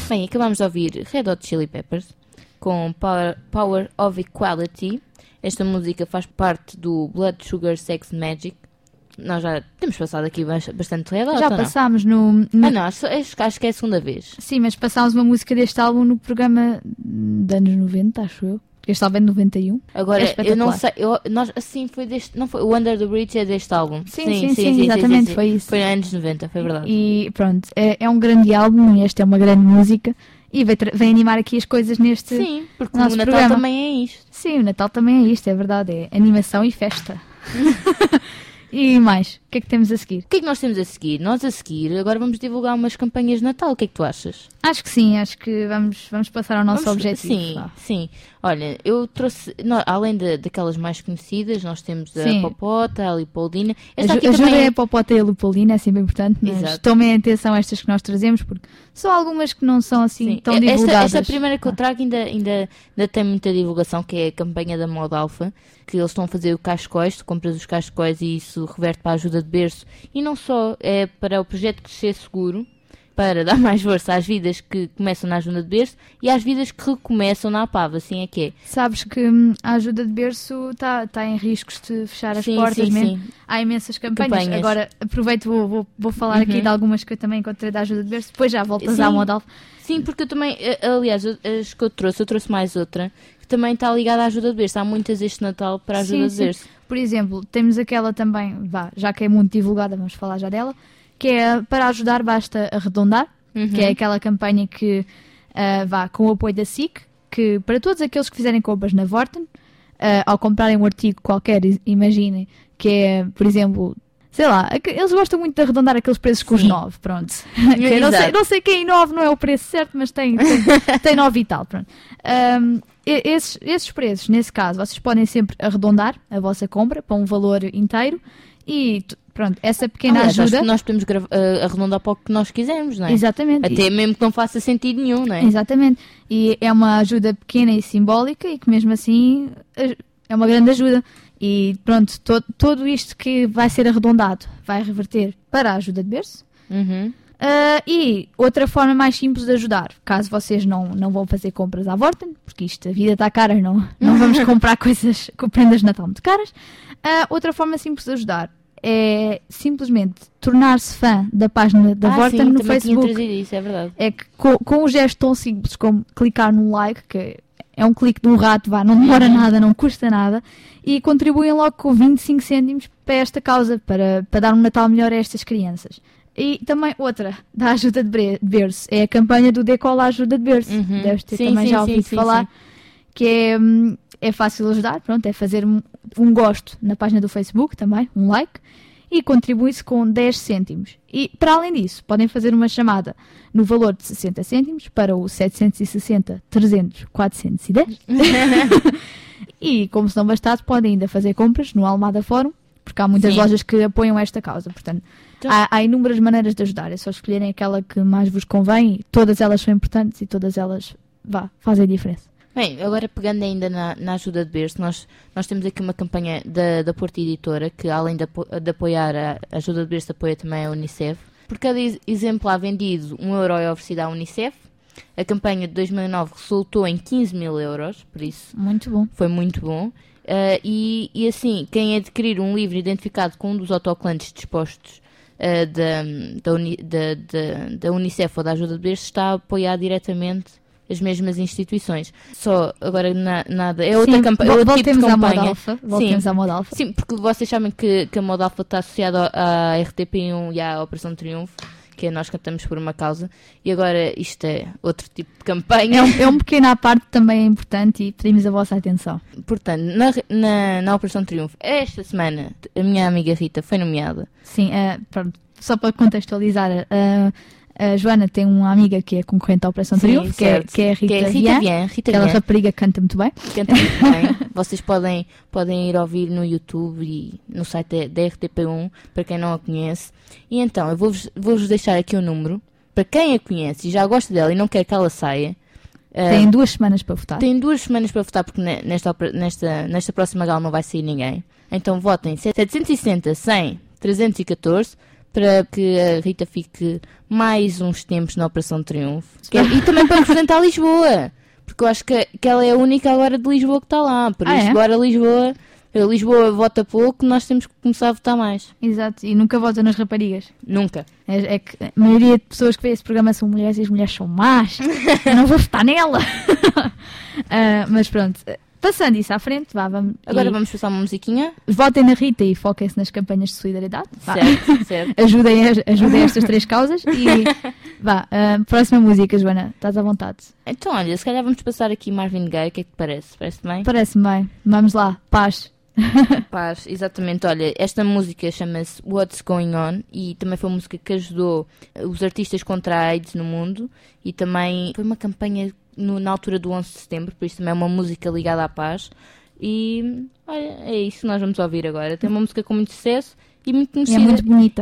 Bem, acabámos de ouvir Red Hot Chili Peppers com Power, Power of Equality. Esta música faz parte do Blood Sugar Sex Magic. Nós já temos passado aqui bastante Red Hot, Já passámos no, no... Ah não, acho, acho que é a segunda vez. Sim, mas passámos uma música deste álbum no programa de anos noventa, acho eu. Este álbum é de noventa e um. Agora, é eu não sei, eu, nós, assim, foi deste, não foi, o Under the Bridge é deste álbum. Sim, sim, sim, sim, sim exatamente, sim, sim. Foi isso. Foi anos noventa, foi verdade. E pronto, é, é um grande álbum e esta é uma grande música. E vem, vem animar aqui as coisas neste Sim, porque nosso o Natal programa. também é isto. Sim, o Natal também é isto, é verdade. É animação e festa. E mais, o que é que temos a seguir? O que é que nós temos a seguir? Nós a seguir, agora vamos divulgar umas campanhas de Natal, o que é que tu achas? Acho que sim, acho que vamos, vamos passar ao nosso vamos, objetivo. Sim, ah. sim. Olha, eu trouxe, não, além de, daquelas mais conhecidas, nós temos a sim. Popota, a Lipoldina. Esta aqui ajuda também... é a Popota e a Lipoldina, é sempre importante, mas Exato. tomem atenção a estas que nós trazemos, porque são algumas que não são assim sim. tão divulgadas. Esta, esta primeira que eu trago ainda, ainda, ainda tem muita divulgação, que é a campanha da Moda Alfa, que eles estão a fazer o cascóis, tu compras os cascóis e isso reverte para a ajuda de berço. E não só, é para o projeto Crescer Seguro, para dar mais força às vidas que começam na ajuda de berço e às vidas que recomeçam na APAV, assim é que é. Sabes que hum, a ajuda de berço está tá em riscos de fechar as sim, portas sim, mesmo. Sim. Há imensas campanhas. campanhas. Agora aproveito, vou, vou, vou falar uhum. aqui de algumas que eu também encontrei da ajuda de berço, depois já voltas sim. à Moda Alfa. Sim, porque eu também, aliás, as que eu trouxe, eu trouxe mais outra, que também está ligada à ajuda de berço. Há muitas este Natal para a ajuda sim, de berço. Sim. Por exemplo, temos aquela também, vá, já que é muito divulgada, vamos falar já dela, que é para ajudar basta arredondar, uhum. que é aquela campanha que uh, vá com o apoio da S I C, que para todos aqueles que fizerem compras na Vorten, uh, ao comprarem um artigo qualquer, imaginem, que é, por exemplo, sei lá, eles gostam muito de arredondar aqueles preços com os nove, pronto. Okay, não, sei, não sei quem nove não é o preço certo, mas tem, tem, tem nove e tal, pronto. Um, esses, esses preços, nesse caso, vocês podem sempre arredondar a vossa compra para um valor inteiro e pronto, essa pequena Aliás, ajuda... nós podemos uh, arredondar para o que nós quisermos, não é? Exatamente. Até e... mesmo que não faça sentido nenhum, não é? Exatamente. E é uma ajuda pequena e simbólica e que mesmo assim é uma grande ajuda. E pronto, to, todo isto que vai ser arredondado vai reverter para a ajuda de berço. Uhum. Uh, e outra forma mais simples de ajudar, caso vocês não, não vão fazer compras à Vorten, porque isto, a vida está cara, não, não vamos comprar coisas com prendas de Natal muito caras. Uh, outra forma simples de ajudar é simplesmente tornar-se fã da página da ah, Vorten sim, no Facebook. Isso, é verdade. É que com, com um gesto tão simples como clicar num like, que é um clique de um rato, vá, não demora nada, não custa nada, e contribuem logo com vinte e cinco cêntimos para esta causa, para, para dar um Natal melhor a estas crianças. E também outra, da ajuda de berço, é a campanha do Decola Ajuda de Berço. Uhum. Deves ter sim, também sim, já ouvido sim, falar, sim. que é, é fácil ajudar, pronto, é fazer um, um gosto na página do Facebook também, um like, e contribui-se com dez cêntimos. E, para além disso, podem fazer uma chamada no valor de sessenta cêntimos para o setecentos e sessenta, trezentos, quatrocentos e dez. E, como se não bastasse, podem ainda fazer compras no Almada Fórum, porque há muitas Sim. lojas que apoiam esta causa. Portanto, então... há, há inúmeras maneiras de ajudar. É só escolherem aquela que mais vos convém. Todas elas são importantes e todas elas vá, fazem diferença. Bem, agora pegando ainda na, na ajuda de berço, nós, nós temos aqui uma campanha da, da Porta Editora, que além de, apo, de apoiar a ajuda de berço, apoia também a Unicef. Por cada exemplar vendido, um euro é oferecido à Unicef. A campanha de dois mil e nove resultou em quinze mil euros, por isso muito bom. Foi muito bom. Uh, e, e assim, quem adquirir um livro identificado com um dos autocolantes dispostos uh, da, da, Uni, da, da, da Unicef ou da ajuda de berço está a apoiar diretamente as mesmas instituições. Só agora na, nada. É outra campanha. É outro tipo de campanha. Voltemos à Moda Alfa. Sim, porque vocês sabem que, que a Moda Alfa está associada à R T P um e à Operação Triunfo, que é Nós Cantamos por uma Causa, e agora isto é outro tipo de campanha. É um, é um pequeno à parte, também é importante e pedimos a vossa atenção. Portanto, na, na, na Operação Triunfo, esta semana, a minha amiga Rita foi nomeada. Sim, uh, pronto, só para contextualizar, uh, a Joana tem uma amiga que é concorrente à Operação Sim, Triunfo, que é, que é a Rita, que é Rita Vian, Vian, Rita aquela Vian. rapariga canta muito bem. Canta muito bem. Vocês podem, podem ir ouvir no YouTube e no site da R T P um, para quem não a conhece. E então, eu vou-vos, vou-vos deixar aqui o um número, para quem a conhece e já gosta dela e não quer que ela saia. Tem uh, duas semanas para votar. Tem duas semanas para votar, porque nesta, nesta, nesta próxima gala não vai sair ninguém. Então votem setecentos e sessenta, cem, trezentos e catorze para que a Rita fique mais uns tempos na Operação Triunfo. Que é- e também para representar Lisboa. Porque eu acho que, que ela é a única agora de Lisboa que está lá. Por Ah, isso, é? bora Lisboa. Lisboa vota pouco, nós temos que começar a votar mais. Exato, e nunca vota nas raparigas. Nunca. É, é que a maioria de pessoas que vê esse programa são mulheres e as mulheres são más. Eu não vou votar nela. Ah, mas pronto, passando isso à frente, vá, vamos. Agora e vamos passar uma musiquinha. votem na Rita e foquem-se nas campanhas de solidariedade. Vá. Certo, certo. Ajudem, ajudem estas três causas e vá, ah, próxima música, Joana, estás à vontade. Então, olha, se calhar vamos passar aqui Marvin Gaye, o que é que te parece? Parece bem? Parece-me bem. Vamos lá, paz. Paz, exatamente. Olha, esta música chama-se What's Going On e também foi uma música que ajudou os artistas contra a AIDS no mundo e também foi uma campanha no- na altura do onze de setembro, por isso também é uma música ligada à paz. E olha, é isso que nós vamos ouvir agora. Tem uma música com muito sucesso e muito E conhecida. é muito bonita.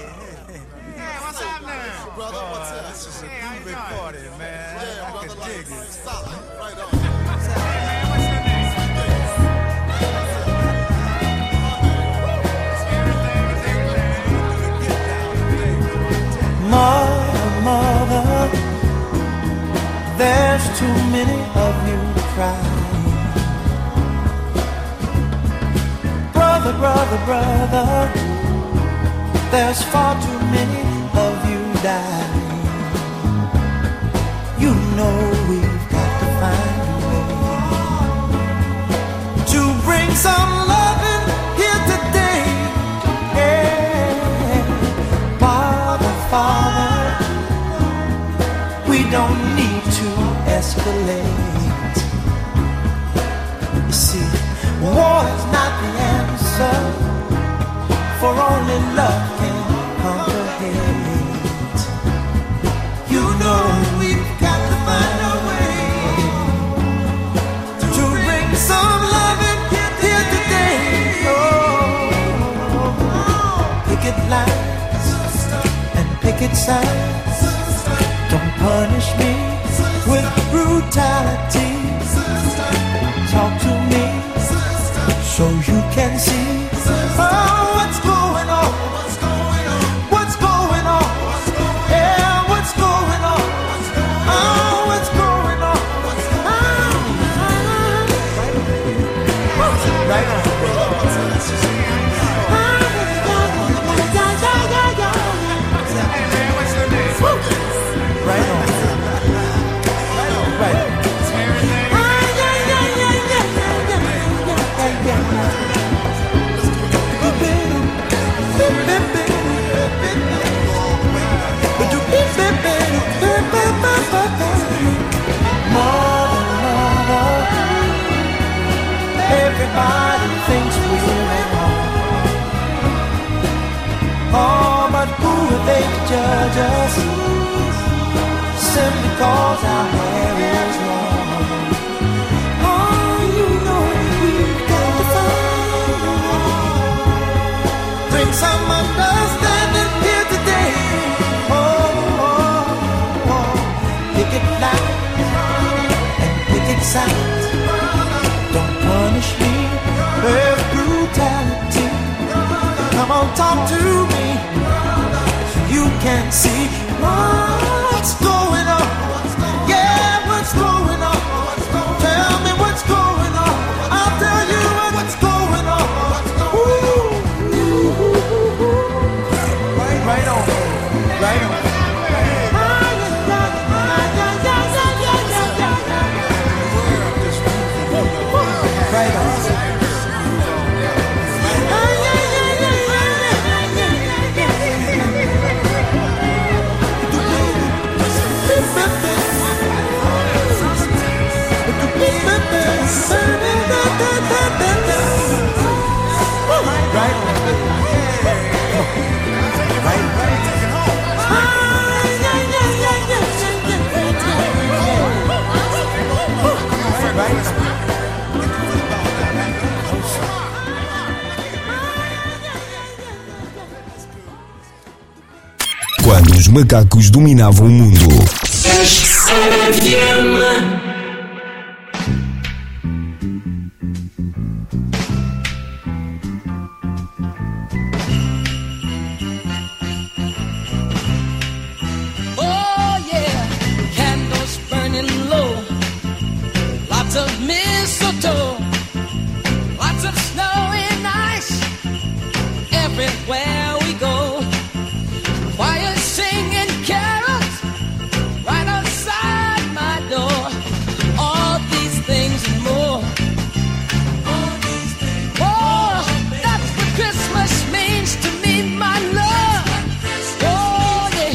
Mother, mother, there's too many of you crying. Brother, brother, brother, there's far too many of you dying. You know we've got to find a way to bring some loving here today. Yeah. Father, Father, we don't need to escalate. You see, war is not the answer, for only love can conquer hate. You know we've got to find a way to bring some loving here today. Oh, picket lines and picket signs, don't punish me with brutality. Talk to me so you can see oh, what's going on. What's going on? Yeah, what's going on? Oh, what's going on? Ah, right on. Right on. Right on. Everybody thinks we're at home. Oh, but who are they to judge us? Simply cause our hair is long. Oh, you know we've got to find a way. Bring some understanding here today. Oh, oh, oh. Picket lines and picket signs, don't punish me with brutality. Come on, talk to me so you can see what's going on. Yeah, what's going on? Tell me what's going on. I'll tell you what's going on. Ooh. Right on, right on. Right on. Quando os macacos dominavam o mundo. of mistletoe, lots of snow and ice everywhere we go. Choirs singing carols right outside my door. All these things and more. Oh, that's what Christmas means to me, my love. Oh, yeah.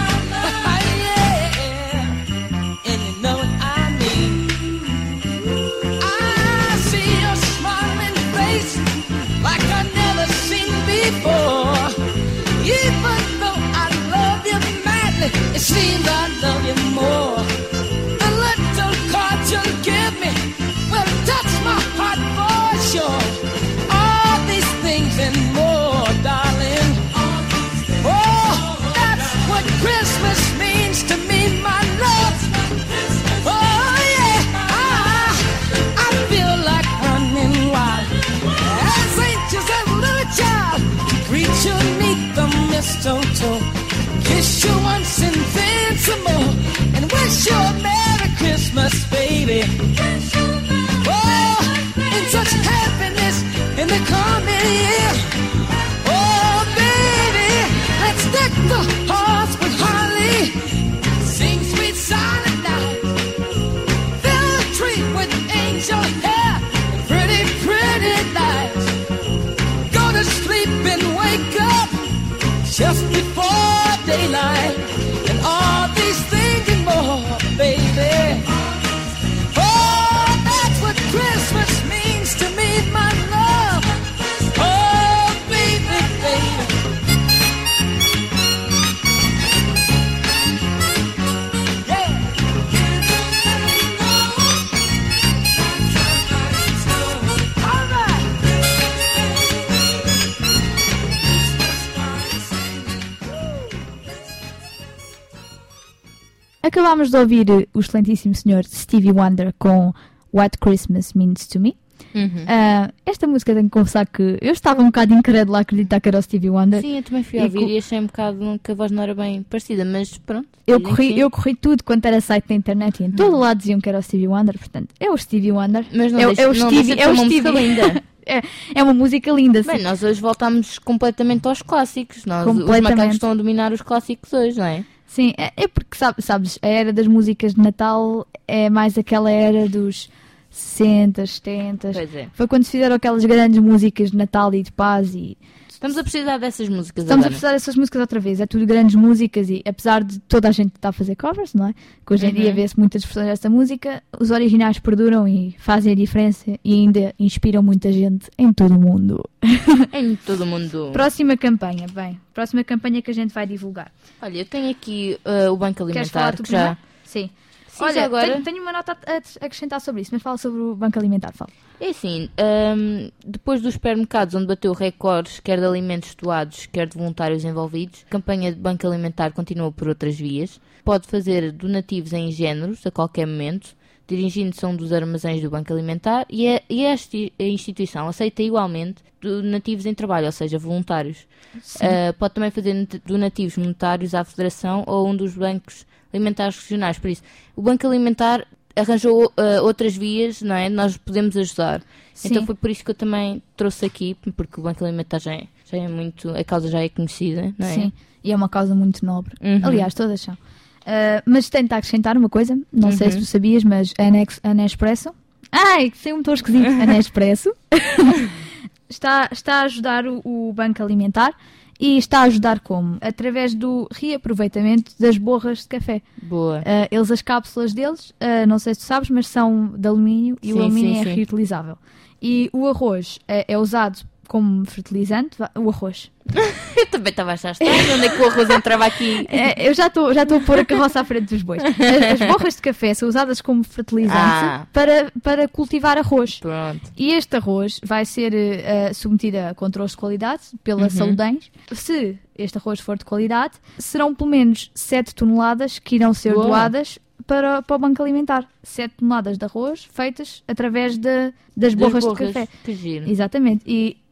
Yeah. And you know what I mean. I see your smiling face like I've never seen before. Even though I love you madly, it seems I love you more. The little card you'll give me will touch my heart for sure. All these things and more, darling. Oh, that's what Christmas means to me, my love. Oh, yeah. I, I feel like running wild as angels and little child greet you neath the mistletoe, kiss you once and then some more, and wish you a Merry Christmas, baby. Oh, in such happiness in the coming year. Oh, baby, let's deck the halls with holly, sing sweet silent night, fill the tree with angel hair and pretty, pretty lights. Go to sleep and wake up just before daylight, and all these things and more, baby. Oh, that's what Christmas means to me, my love. Oh, baby, baby. Yeah. All right. Acabámos de ouvir o excelentíssimo senhor Stevie Wonder com What Christmas Means to Me. Uhum. Ah, esta música, tenho que confessar que eu estava um bocado incrédula a acreditar que era o Stevie Wonder. Sim, eu também fui a E ouvir co- e achei um bocado que a voz não era bem parecida, mas pronto. Eu dizem corri, que sim. eu corri tudo quanto era site da internet e em todo lado diziam que era o Stevie Wonder, portanto, é o Stevie Wonder. Mas não é, o- deixa- é o não Stevie, deixa de é ser o uma Stevie. música linda. é, é uma música linda, sim. Bem, nós hoje voltámos completamente aos clássicos. Nós, os Completamente. macacos estão a dominar os clássicos hoje, não é? Sim, é, é porque, sabe- sabes, a era das músicas de Natal é mais aquela era dos sessenta, setenta. Pois é. Foi quando se fizeram aquelas grandes músicas de Natal e de paz e... Estamos a precisar dessas músicas Estamos a agora. precisar dessas músicas outra vez. É tudo grandes músicas e apesar de toda a gente estar a fazer covers, não é? Que hoje em Uhum. dia vê-se muitas versões desta música, os originais perduram e fazem a diferença e ainda inspiram muita gente em todo o mundo. Em todo o mundo. Próxima campanha, bem. Próxima campanha que a gente vai divulgar. Olha, eu tenho aqui uh, o Banco Queres falar Alimentar, tu que já... primeiro? Sim. Sim, Olha, já agora... tenho, tenho uma nota a a acrescentar sobre isso, mas fala sobre o Banco Alimentar, fala. É assim, hum, depois dos supermercados onde bateu recordes, quer de alimentos doados, quer de voluntários envolvidos, a campanha de Banco Alimentar continua por outras vias. Pode fazer donativos em géneros a qualquer momento, dirigindo-se a um dos armazéns do Banco Alimentar, e, é, e esta instituição aceita igualmente donativos em trabalho, ou seja, voluntários. Uh, pode também fazer donativos monetários à Federação ou a um dos bancos alimentares regionais. Por isso, o Banco Alimentar arranjou uh, outras vias, não é? Nós podemos ajudar. Sim. Então foi por isso que eu também trouxe aqui, porque o Banco Alimentar já é, já é muito, a causa já é conhecida, não é? Sim, e é uma causa muito nobre. Uhum. Aliás, todas são. Uh, mas tento acrescentar uma coisa, não sei Uhum. se tu sabias, mas a, Nex, a Nespresso, ai, que saiu um tão esquisito, a Nespresso, está, está a ajudar o, o Banco Alimentar e está a ajudar como? Através do reaproveitamento das borras de café. Boa. Uh, eles, as cápsulas deles, uh, não sei se tu sabes, mas são de alumínio e Sim, o alumínio sim, é sim. reutilizável. E o arroz é, é usado como fertilizante, va- o arroz. Eu também estava a achar estranho, onde é que o arroz entrava aqui? É, eu já estou já estou a pôr a carroça à frente dos bois. As, as borras de café são usadas como fertilizante Ah. para, para cultivar arroz. Pronto. E este arroz vai ser eh, submetido a controles de qualidade pela Uhum. Saludens. Se este arroz for de qualidade, serão pelo menos sete toneladas que irão ser Boa. doadas para, para o Banco Alimentar. sete toneladas de arroz feitas através de, das, borras, de café. Que giro. Exatamente. E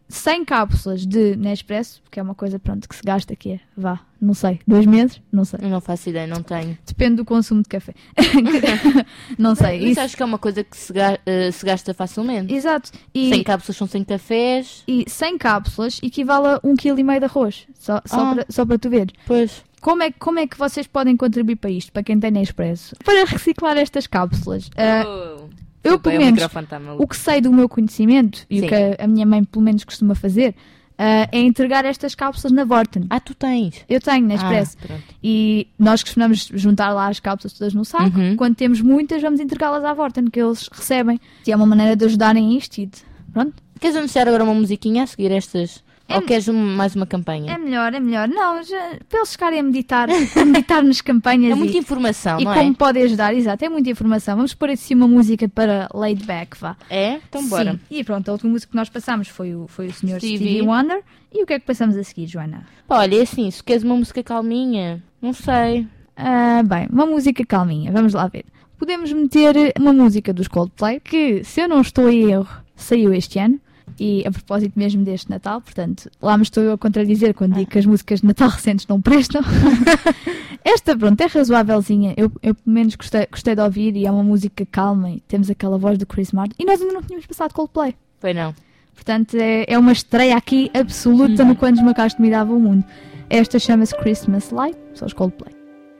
cem cápsulas de Nespresso, que é uma coisa, pronto, que se gasta aqui, é, vá, não sei, dois meses, não sei. Eu não faço ideia, não tenho. Depende do consumo de café. Não sei. Isso, Isso acho que é uma coisa que se, ga- uh, se gasta facilmente. Exato. E cem cápsulas são cem cafés. E cem cápsulas equivale a um vírgula cinco quilo de arroz. Só, só, Ah. para, só para tu ver. Pois. Como é, como é que vocês podem contribuir para isto, para quem tem Nespresso? Para reciclar estas cápsulas. Ah, Oh. eu, Desculpa, pelo é o menos, microfone tá maluco. o que sei do meu conhecimento, e Sim. o que a, a minha mãe, pelo menos, costuma fazer, ah, é entregar estas cápsulas na Vorten. Ah, tu tens? Eu tenho Nespresso. Ah, pronto. E nós costumamos juntar lá as cápsulas todas no saco. Uhum. Quando temos muitas, vamos entregá-las à Vorten, que eles recebem. E é uma maneira de ajudarem isto e de... Pronto. Queres anunciar agora uma musiquinha a seguir estas? É- Ou queres um- mais uma campanha? É melhor, é melhor. Não, já, para eles ficarem a meditar, a meditar nas campanhas. É muita e, informação, e não como é? pode ajudar, exato, é muita informação. Vamos pôr assim uma música para laid back, vá. É? Então bora. Sim. E pronto, a última música que nós passamos foi o, foi o senhor Stevie. Stevie Wonder. E o que é que passamos a seguir, Joana? Pá, olha, é assim, se queres uma música calminha, não sei. Ah, bem, uma música calminha, vamos lá ver. Podemos meter uma música dos Coldplay, que, se eu não estou em erro, saiu este ano. E a propósito mesmo deste Natal, portanto, lá me estou eu a contradizer quando digo que as músicas de Natal recentes não prestam. Esta, pronto, é razoávelzinha. Eu, eu pelo menos gostei, gostei de ouvir e é uma música calma e temos aquela voz do Chris Martin. E nós ainda não tínhamos passado Coldplay. Foi não. Portanto, é, é uma estreia aqui absoluta no Quando os Macacos Dominavam o Mundo. Esta chama-se Christmas Light, são os Coldplay.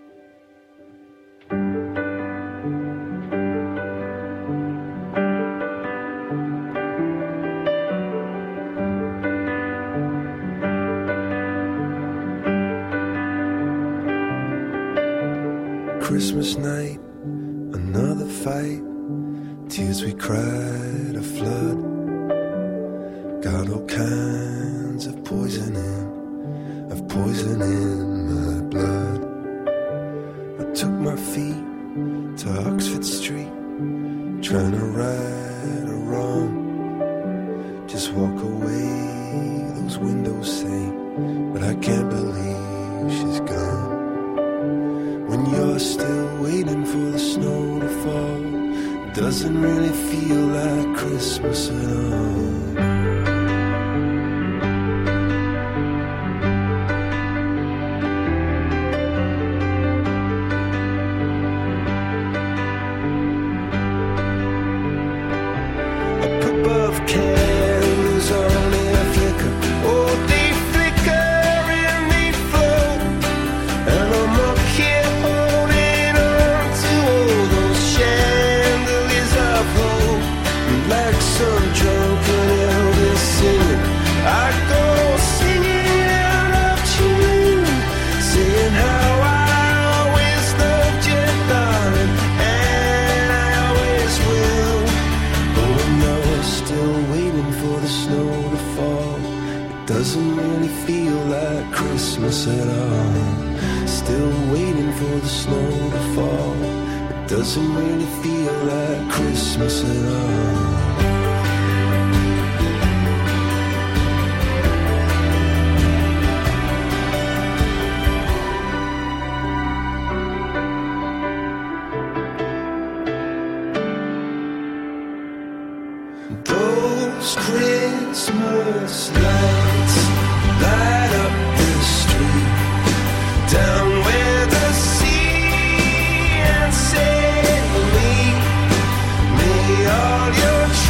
Christmas night, another fight. Tears we cried, a flood. Got all kinds of poison in, of poison in my blood. I took my feet to Oxford Street, trying to right a wrong. Just walk away, those windows say, but I can't believe she's gone. When you're still waiting for the snow to fall, it doesn't really feel like Christmas at all. Up above, candles only a flicker. Oh, they flicker and they float, and I'm up here holding on to all those chandeliers of hope. And like some drunken Elvis singing, I go singing out of tune, saying how I always loved you, darling, and I always will. But when you're still waiting for the snow to fall, it doesn't really feel like Christmas at all. Still waiting for the snow to fall, it doesn't really feel like Christmas at all. Those Christmas lights light up the street, down where the sea and sailing meet. May all your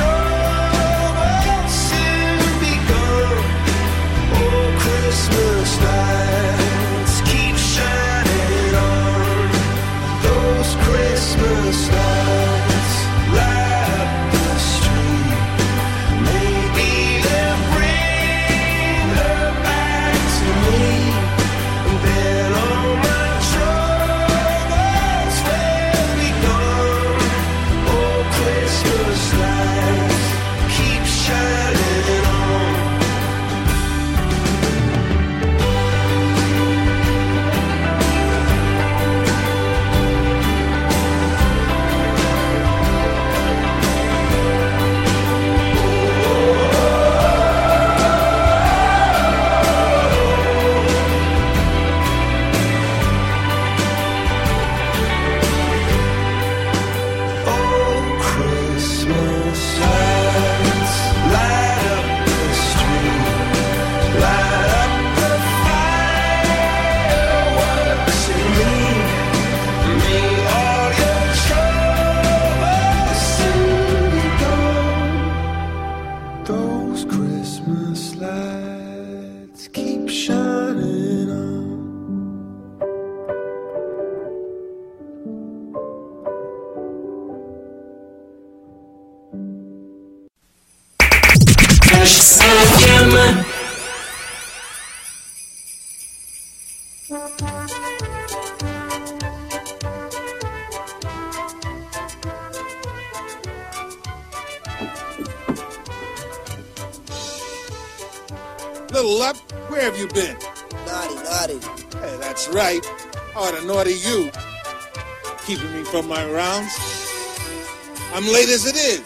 Little Lup, where have you been? Naughty, naughty. Hey, that's right. Oh, the naughty you. Keeping me from my rounds. I'm late as it is.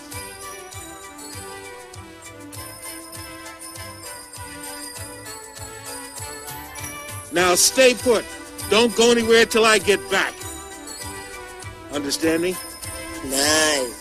Now stay put. Don't go anywhere till I get back. Understand me? Nice.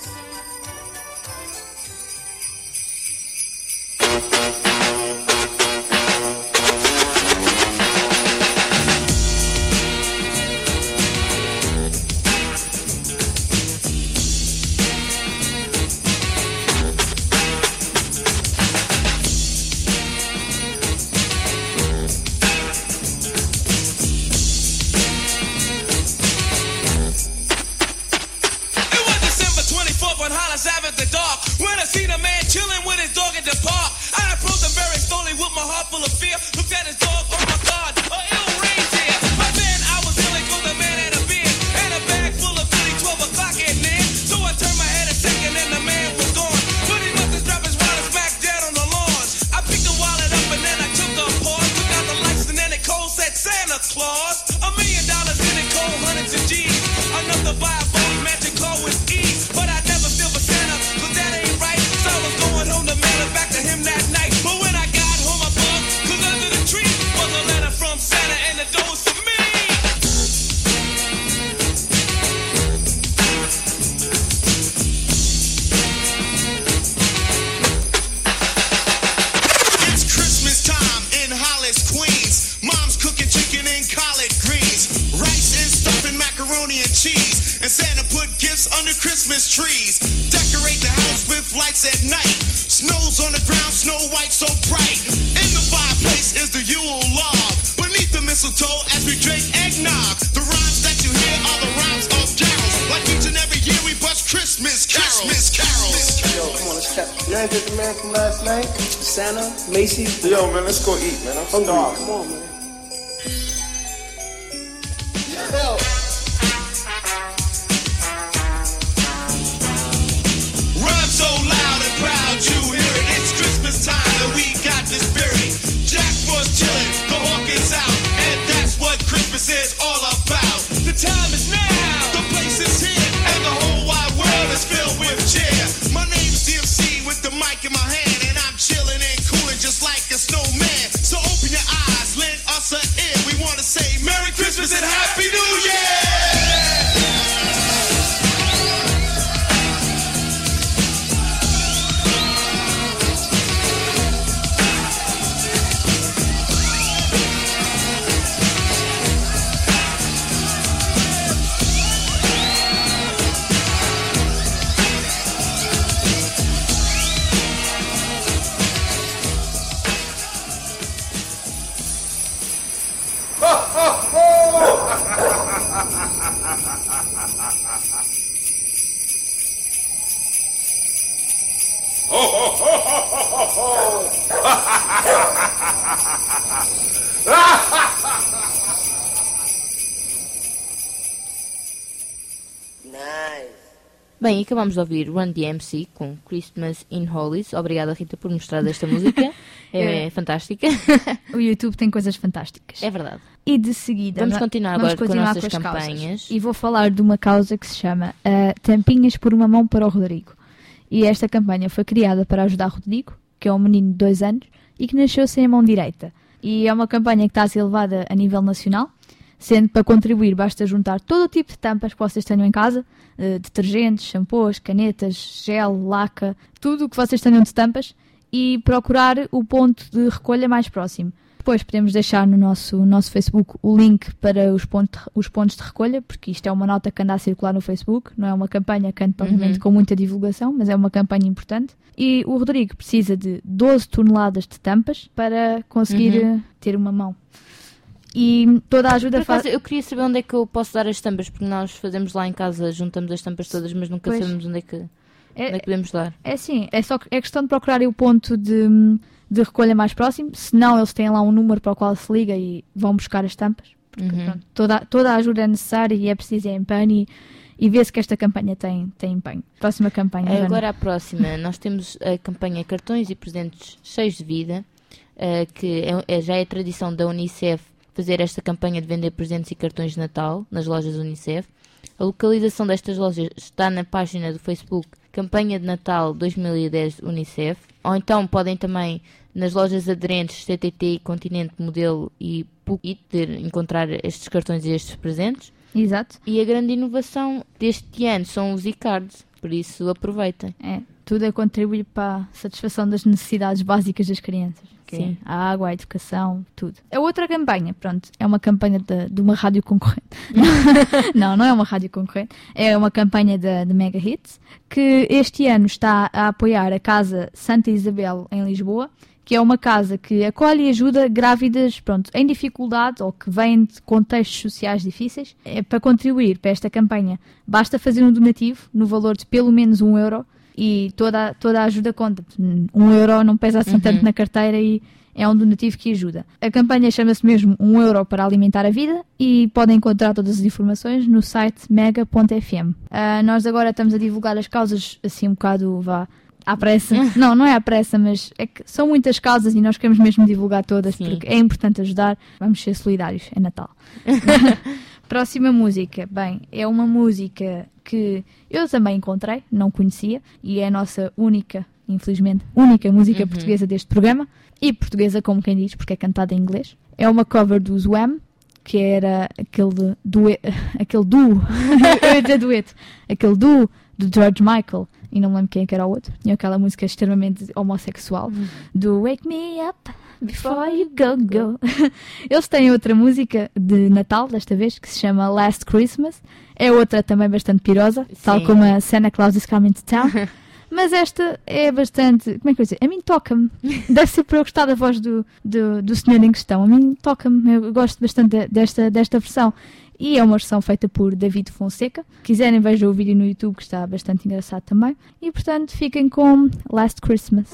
Macy? Yo, man, let's go eat, man. I'm starving. Come on, man. Hell. Rhyme so loud and proud, you hear it. It's Christmas time and we got the spirit. Jack was chilling, the hawk is out, and that's what Christmas is all about. The time is now, the place is here, and the whole wide world is filled with cheer. My name's D M C with the mic in my hand, and I'm chilling and cooling just like a snowman. So open your eyes, lend us an ear. We want to say Merry Christmas and Happy New Year! Bem, acabamos de ouvir Run D M C com Christmas in Hollies. Obrigada, Rita, por mostrar esta música. É, é fantástica. O YouTube tem coisas fantásticas. É verdade. E de seguida, vamos continuar vamos agora continuar com as nossas com as campanhas. Causas. E vou falar de uma causa que se chama uh, Tampinhas por uma Mão para o Rodrigo. E esta campanha foi criada para ajudar Rodrigo, que é um menino de dois anos e que nasceu sem a mão direita. E é uma campanha que está a ser levada a nível nacional, sendo para contribuir basta juntar todo o tipo de tampas que vocês tenham em casa, uh, detergentes, shampoos, canetas, gel, laca, tudo o que vocês tenham de tampas, e procurar o ponto de recolha mais próximo. Depois podemos deixar no nosso, nosso Facebook o link para os, ponto, os pontos de recolha, porque isto é uma nota que anda a circular no Facebook, não é uma campanha que anda provavelmente Uhum. com muita divulgação, mas é uma campanha importante. E o Rodrigo precisa de doze toneladas de tampas para conseguir Uhum. uh, ter uma mão. E toda a ajuda Por acaso, faz... eu queria saber onde é que eu posso dar as tampas, porque nós fazemos lá em casa, juntamos as tampas todas, mas nunca Pois. sabemos onde é, que, É- onde é que podemos dar. É sim, é só é questão de procurarem o ponto de, de recolha mais próximo, senão eles têm lá um número para o qual se liga e vão buscar as tampas. porque Uhum. pronto, toda, toda a ajuda é necessária e é preciso é empenho e, e vê-se que esta campanha tem, tem empenho. Próxima campanha. Joana. Agora a próxima, nós temos a campanha Cartões e Presentes Cheios de Vida, uh, que é, é- já é tradição da Unicef fazer esta campanha de vender presentes e cartões de Natal nas lojas Unicef. A localização destas lojas está na página do Facebook Campanha de Natal dois mil e dez Unicef, ou então podem também nas lojas aderentes C T T, Continente, Modelo e Puit encontrar estes cartões e estes presentes. Exato. E a grande inovação deste ano são os e-cards, por isso aproveitem. É, tudo a contribuir para a satisfação das necessidades básicas das crianças. que Sim. é a água, a educação, tudo. A outra campanha, pronto, é uma campanha de, de uma rádio concorrente. Não, não é uma rádio concorrente. É uma campanha da de Mega Hits, que este ano está a apoiar a Casa Santa Isabel em Lisboa, que é uma casa que acolhe e ajuda grávidas, pronto, em dificuldade ou que vêm de contextos sociais difíceis. É, para contribuir para esta campanha, basta fazer um donativo no valor de pelo menos um euro e toda, toda a ajuda conta. Um euro não pesa assim Uhum. tanto na carteira e é um donativo que ajuda. A campanha chama-se mesmo Um Euro para Alimentar a Vida e podem encontrar todas as informações no site mega ponto f m. Ah, nós agora estamos a divulgar as causas assim um bocado, vá, à pressa. Não, não é à pressa, mas é que são muitas causas e nós queremos mesmo divulgar todas. Sim. Porque é importante ajudar. Vamos ser solidários, é Natal. Próxima música. Bem, é uma música que eu também encontrei, não conhecia, e é a nossa única, infelizmente, única música Uhum. portuguesa deste programa. E portuguesa, como quem diz, porque é cantada em inglês. É uma cover do Wham, que era aquele dueto, aquele duo, eu ia dizer dueto, aquele duo do George Michael, e não me lembro quem é que era o outro. Tinha aquela música extremamente homossexual, do Wake Me Up Before You Go Go. Eles têm outra música de Natal, desta vez, que se chama Last Christmas. É outra também bastante pirosa, tal Sim. como a Santa Claus is Coming to Town. Mas esta é bastante... Como é que eu vou dizer? A mim toca-me. Deve ser por eu gostar da voz do, do, do senhor em questão. A mim toca-me. Eu gosto bastante de- desta, desta versão. E é uma versão feita por David Fonseca. Se quiserem, vejam o vídeo no YouTube, que está bastante engraçado também. E, portanto, fiquem com Last Christmas.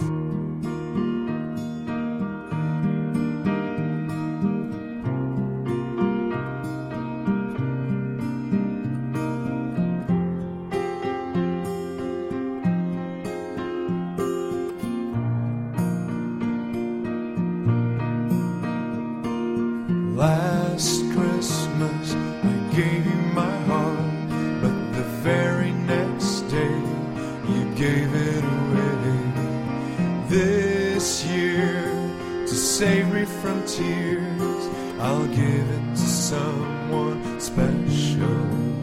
Last Christmas I gave you my heart, but the very next day you gave it away. This year, to save me from tears, I'll give it to someone special.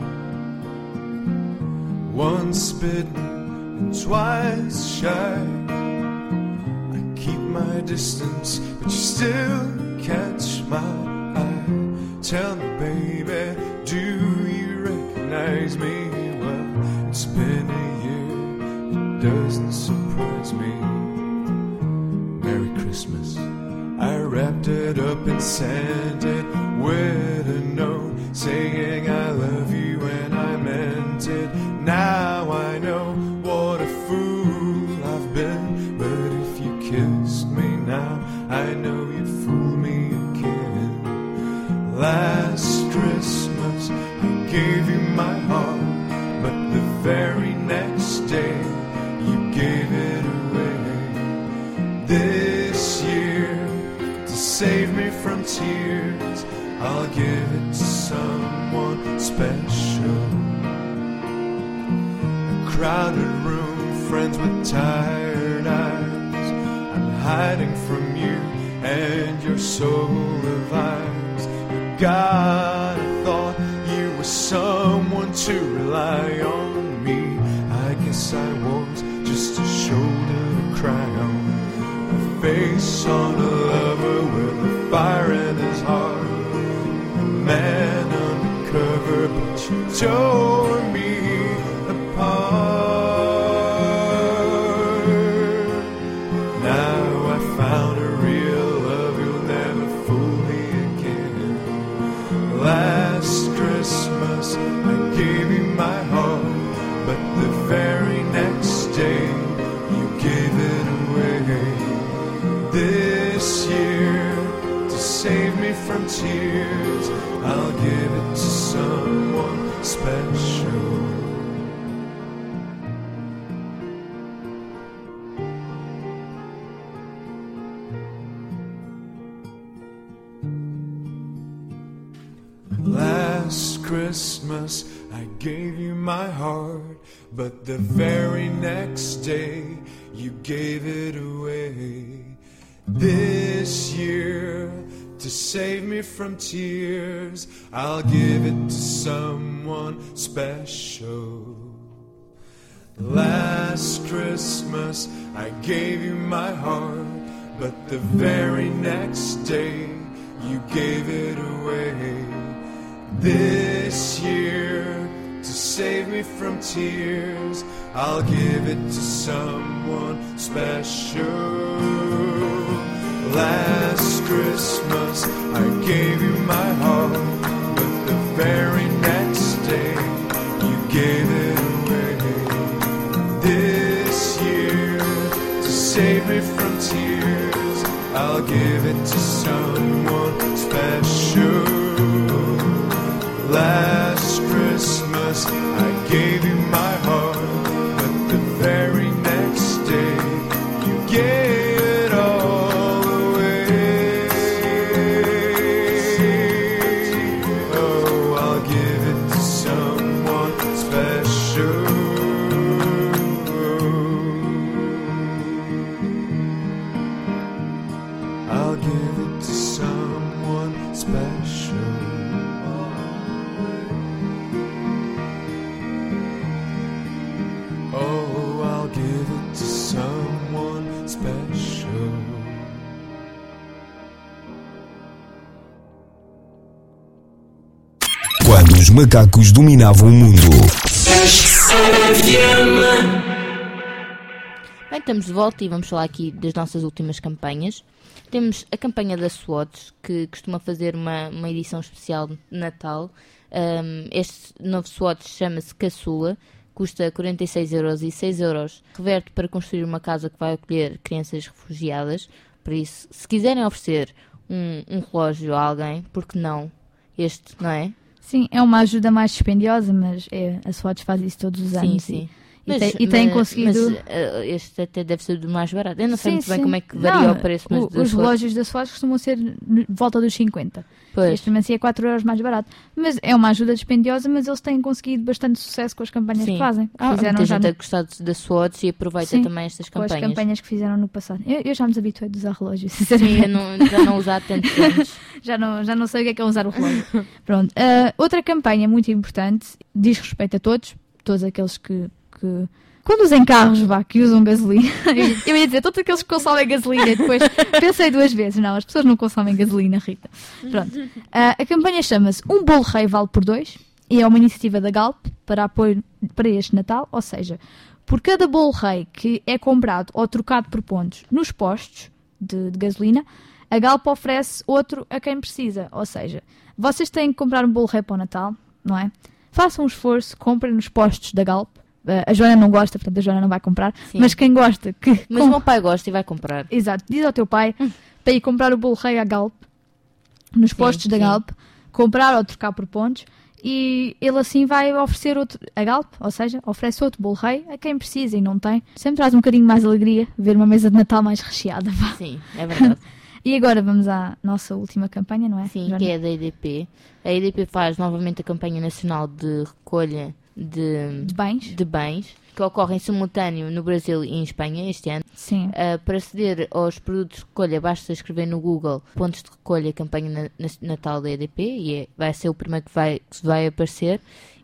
Once bitten and twice shy, I keep my distance, but you still catch my eye. Tell me, baby, do you recognize me? Well, it's been a year, it doesn't surprise me. Merry Christmas. I wrapped it up and sent it with a note saying I love you and I meant it. Now I know what a fool I've been, but if you kissed me now, I know you'd fool me again. Last Christmas I gave you my heart, but the very next day you gave it away. This year, to save me from tears, I'll give it to someone special. A crowded room, friends with tired eyes, I'm hiding from you and your soul of eyes. God, I thought you were someone to rely on me. I guess I was just a shoulder to cry on, a face on a lover with a fire in his heart, a man undercover, but you tore me apart. Now I found a real love, you'll never fool me again. Last Christmas I gave you my heart, but the very next day you gave it away. This year, to save me me from tears. I'll give it to someone special. Last Christmas I gave you my heart, but the very next day you gave it away. This year, to save me from tears, I'll give it to someone special. Last Christmas I gave you my heart, but the very next day you gave it away. This year, to save me from tears, I'll give it to someone special. Last Christmas I gave you my heart, but the very next day you gave it away. This year, to save me from tears, I'll give it to someone special. Last Christmas I gave you my heart, but the very next day you gave it all away. Oh, I'll give it to someone special. I'll give it to someone special. Oh, I'll give it to someone special. Quando os macacos dominavam o mundo. Bem, estamos de volta e vamos falar aqui das nossas últimas campanhas. Temos a campanha da Swatch, que costuma fazer uma, uma edição especial de Natal. Um, este novo Swatch chama-se Caçula. Custa quarenta e seis euros e seis euros. Reverte para construir uma casa que vai acolher crianças refugiadas. Por isso, se quiserem oferecer um, um relógio a alguém, por que não? Este, não é? Sim, é uma ajuda mais dispendiosa, mas é, a Swatch faz isso todos os anos. Sim, sim. E, Mas, tem, e tem mas, conseguido... mas uh, este até deve ser do mais barato. Eu não sei Sim, muito bem sim. como é que varia Não, o preço. Mas o, os relógios da Swatch costumam ser de volta dos cinquenta. Pois. Este também assim é quatro euros mais barato. Mas é uma ajuda dispendiosa, mas eles têm conseguido bastante sucesso com as campanhas Sim. que fazem. Há Fizeram muita já gente no... a gostar da Swatch e aproveita Sim, também estas com campanhas. as campanhas que fizeram no passado. Eu, eu já me habituei a usar relógios, Sim, sinceramente. eu não, já não usar tantos anos. já, não, já não sei o que é, que é usar o relógio. Pronto. Uh, outra campanha muito importante, diz respeito a todos, todos aqueles que... que conduzem carros, vá, que usam gasolina. Eu ia dizer, todos aqueles que consomem gasolina. E depois pensei duas vezes. Não, as pessoas não consomem gasolina, Rita. Pronto. Uh, a campanha chama-se Um Bolo Rei Vale por Dois e é uma iniciativa da Galp para apoio para este Natal. Ou seja, por cada bolo rei que é comprado ou trocado por pontos nos postos de, de gasolina, a Galp oferece outro a quem precisa. Ou seja, vocês têm que comprar um bolo rei para o Natal, não é? Façam um esforço, comprem nos postos da Galp. A Joana não gosta, portanto a Joana não vai comprar. Sim. Mas quem gosta... que Mas com... o meu pai gosta e vai comprar. Exato. Diz ao teu pai hum. para ir comprar o bolo rei à Galp, nos sim, postos sim. da Galp, comprar ou trocar por pontos, e ele assim vai oferecer outro... A Galp, ou seja, oferece outro bolo rei a quem precisa e não tem. Sempre traz um bocadinho mais alegria ver uma mesa de Natal mais recheada. Sim, é verdade. E agora vamos à nossa última campanha, não é? Sim, Joana? Que é da E D P. A E D P faz novamente a campanha nacional de recolha De, de, bens. de bens, que ocorre em simultâneo no Brasil e em Espanha este ano. Sim. Uh, para aceder aos produtos de recolha, basta escrever no Google pontos de recolha campanha na, na, Natal da E D P e é, vai ser o primeiro que vai, que vai aparecer.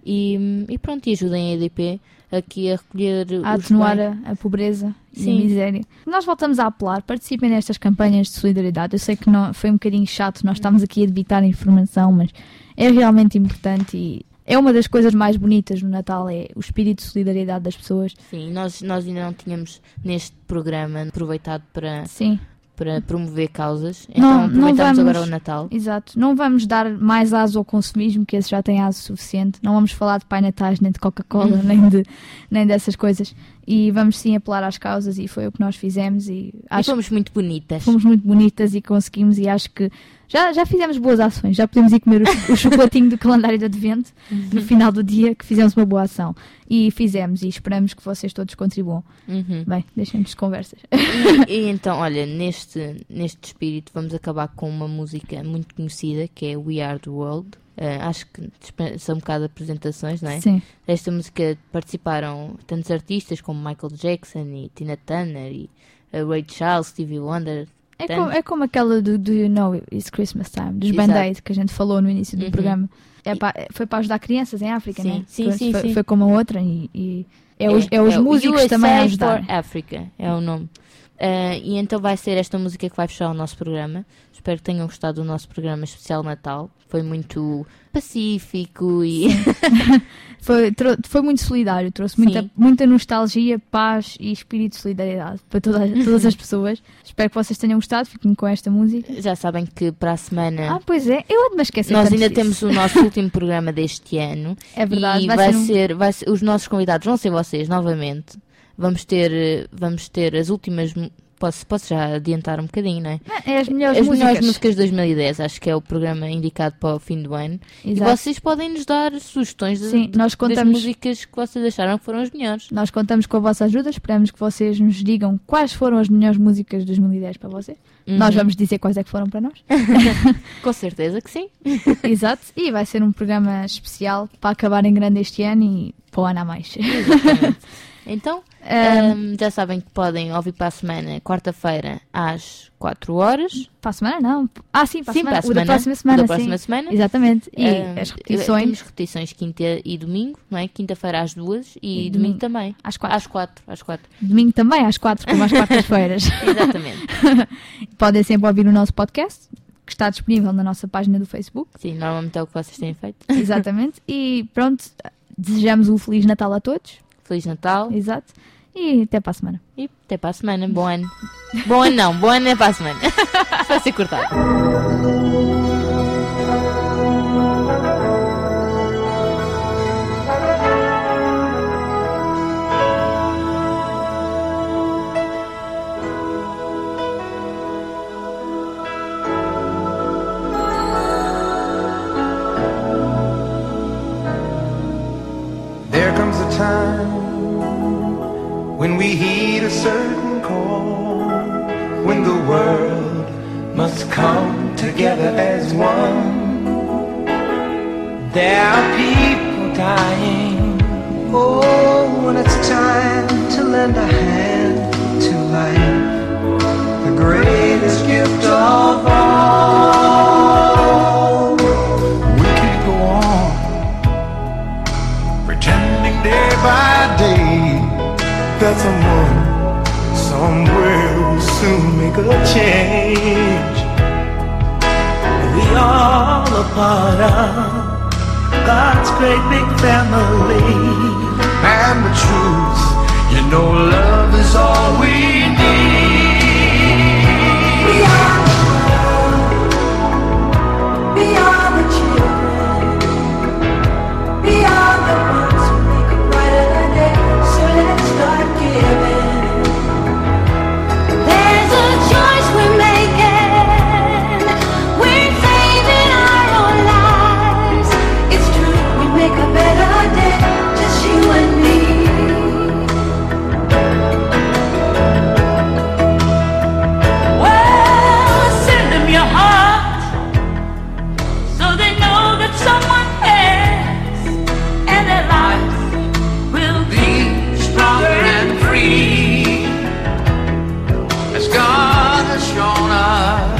E, e pronto, e ajudem a E D P aqui a recolher a os atenuar bens. a, a pobreza Sim. e a miséria. Nós voltamos a apelar, participem nestas campanhas de solidariedade. Eu sei que não, foi um bocadinho chato, nós estamos aqui a debitar a informação, mas é realmente importante e é uma das coisas mais bonitas no Natal, é o espírito de solidariedade das pessoas. Sim, nós, nós ainda não tínhamos neste programa aproveitado para, Sim. para promover causas, então não, aproveitamos não vamos, agora o Natal. Exato, não vamos dar mais aso ao consumismo, que esse já tem aso suficiente, não vamos falar de Pai Natais, nem de Coca-Cola, Uhum. nem, de, nem dessas coisas, e vamos sim apelar às causas, e foi o que nós fizemos. E, acho e fomos muito bonitas. Fomos muito bonitas e conseguimos, e acho que Já, já fizemos boas ações, já podemos ir comer o, o chocolatinho do calendário de advento no final do dia, que fizemos uma boa ação. E fizemos, e esperamos que vocês todos contribuam. Uhum. Bem, deixem-nos de conversas. E, e então, olha, neste, neste espírito vamos acabar com uma música muito conhecida, que é We Are The World. Uh, acho que são um bocado de apresentações, não é? Sim. Desta música participaram tantos artistas como Michael Jackson e Tina Turner e uh, Ray Charles, Stevie Wonder. É como, é como aquela do Do You Know It's Christmas Time, dos Exato. Band-Aid, que a gente falou no início do Uhum. programa. É pa, foi para ajudar crianças em África, Sim, né? sim, foi, sim, foi, sim. foi como a outra e, e é, os, é os músicos U S A também a ajudar. for Africa é o nome. Uh, e então vai ser esta música que vai fechar o nosso programa. Espero que tenham gostado do nosso programa especial Natal. Foi muito pacífico e... foi, trou- foi muito solidário, trouxe muita, muita nostalgia, paz e espírito de solidariedade para toda, todas as pessoas. Espero que vocês tenham gostado, fiquem com esta música. Já sabem que para a semana... Ah, pois é, eu ando-me a esquecer. Nós tanto ainda disso. temos o nosso último programa deste ano. É verdade, E vai vai, ser um- ser, vai ser... Os nossos convidados vão ser vocês, novamente. Vamos ter, eh, vamos ter as últimas... mu- Posso, posso já adiantar um bocadinho, não é? É as melhores as músicas. melhores músicas de dois mil e dez, acho que é o programa indicado para o fim do ano. Exato. E vocês podem nos dar sugestões de, Sim, de- nós das contamos- músicas que vocês acharam que foram as melhores. Nós contamos com a vossa ajuda, esperamos que vocês nos digam quais foram as melhores músicas de dois mil e dez para vocês. Uhum. Nós vamos dizer quais é que foram para nós. Com certeza que sim. Exato, e vai ser um programa especial para acabar em grande este ano e para o ano a mais. Exatamente. Então, Um, hum, já sabem que podem ouvir para a semana, quarta-feira, às quatro horas. Para a semana não. Ah, sim, para a Sim, semana. para a O da semana. próxima O semana, da próxima sim. semana. Exatamente. E Hum, as repetições. Temos repetições quinta e domingo, não é? Quinta-feira às duas e, E domingo, domingo também. às quatro. Às quatro. Às quatro. Domingo também, às quatro, como às quartas-feiras. Exatamente. Podem sempre ouvir o nosso podcast, que está disponível na nossa página do Facebook. Sim, normalmente é o que vocês têm feito. Exatamente. E pronto, desejamos um Feliz Natal a todos. Feliz Natal. Exato. E até para a semana. E até para a semana. Bom ano. Bom ano não, bom ano é para a semana. Isto vai ser cortado. There comes a time when we heed a certain call, when the world must come together as one. There are people dying. Oh, when it's time to lend a hand to life, the greatest gift of all. We can't go on pretending day by day that someone somewhere will soon make a change. We all a part of God's great big family. And the truth, you know, love is all we need. We are the world. We are the children. We are the ones who make a brighter day. So let's start giving. There's a choice we're making. We're saving our own lives. It's true, we make a better day. Just you and me. Well, send them your heart so they know that someone cares and their lives will be stronger and free. As God has shown us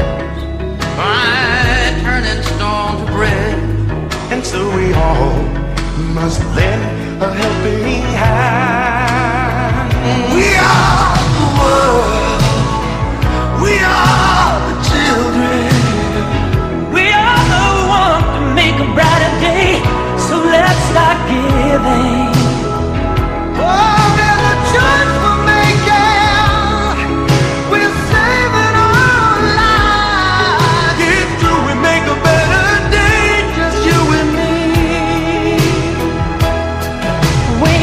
by turning stone to bread. And so we all must lend a helping hand. We are the world. We are the children. We are the one to make a brighter day. So let's start giving. Oh, there's a choice we're making. We're saving our lives. It's true, we make a better day, just you and me. We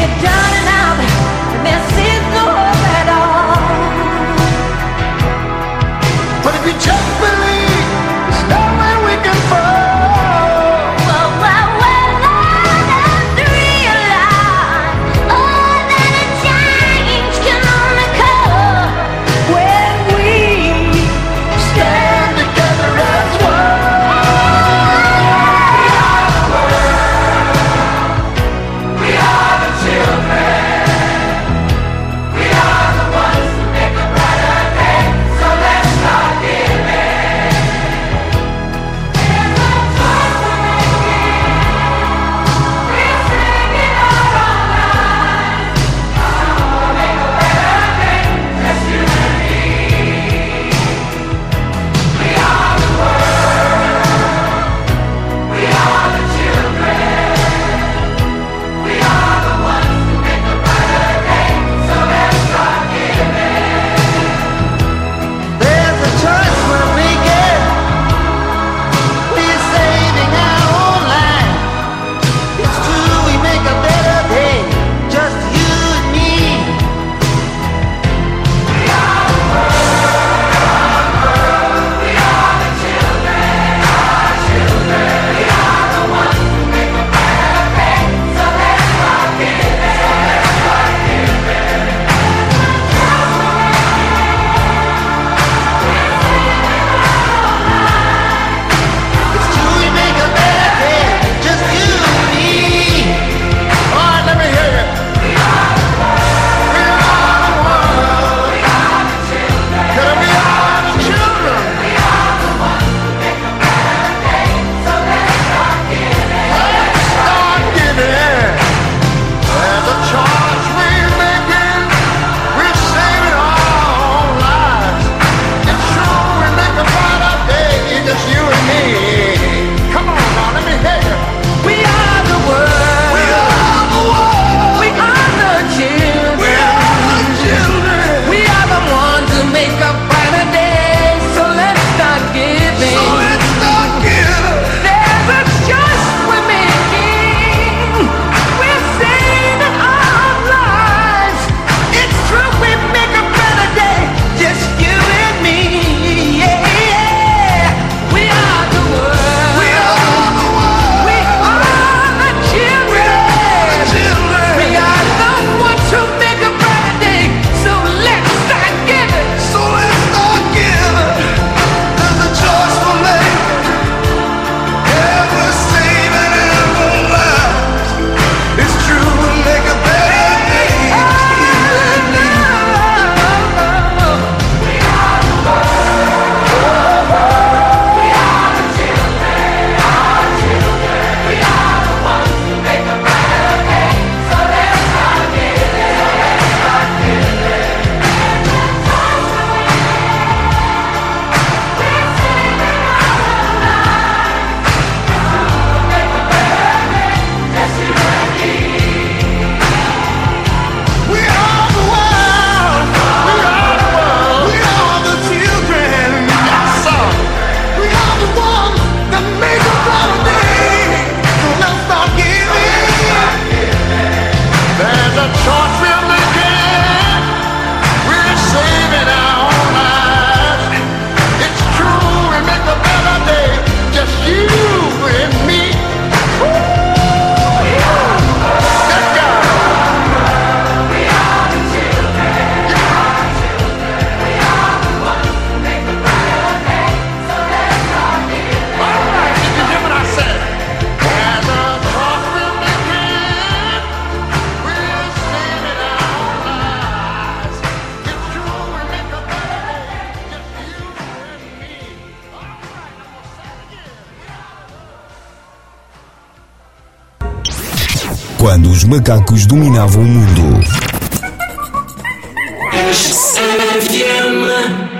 Quando os macacos dominavam o mundo. R C F M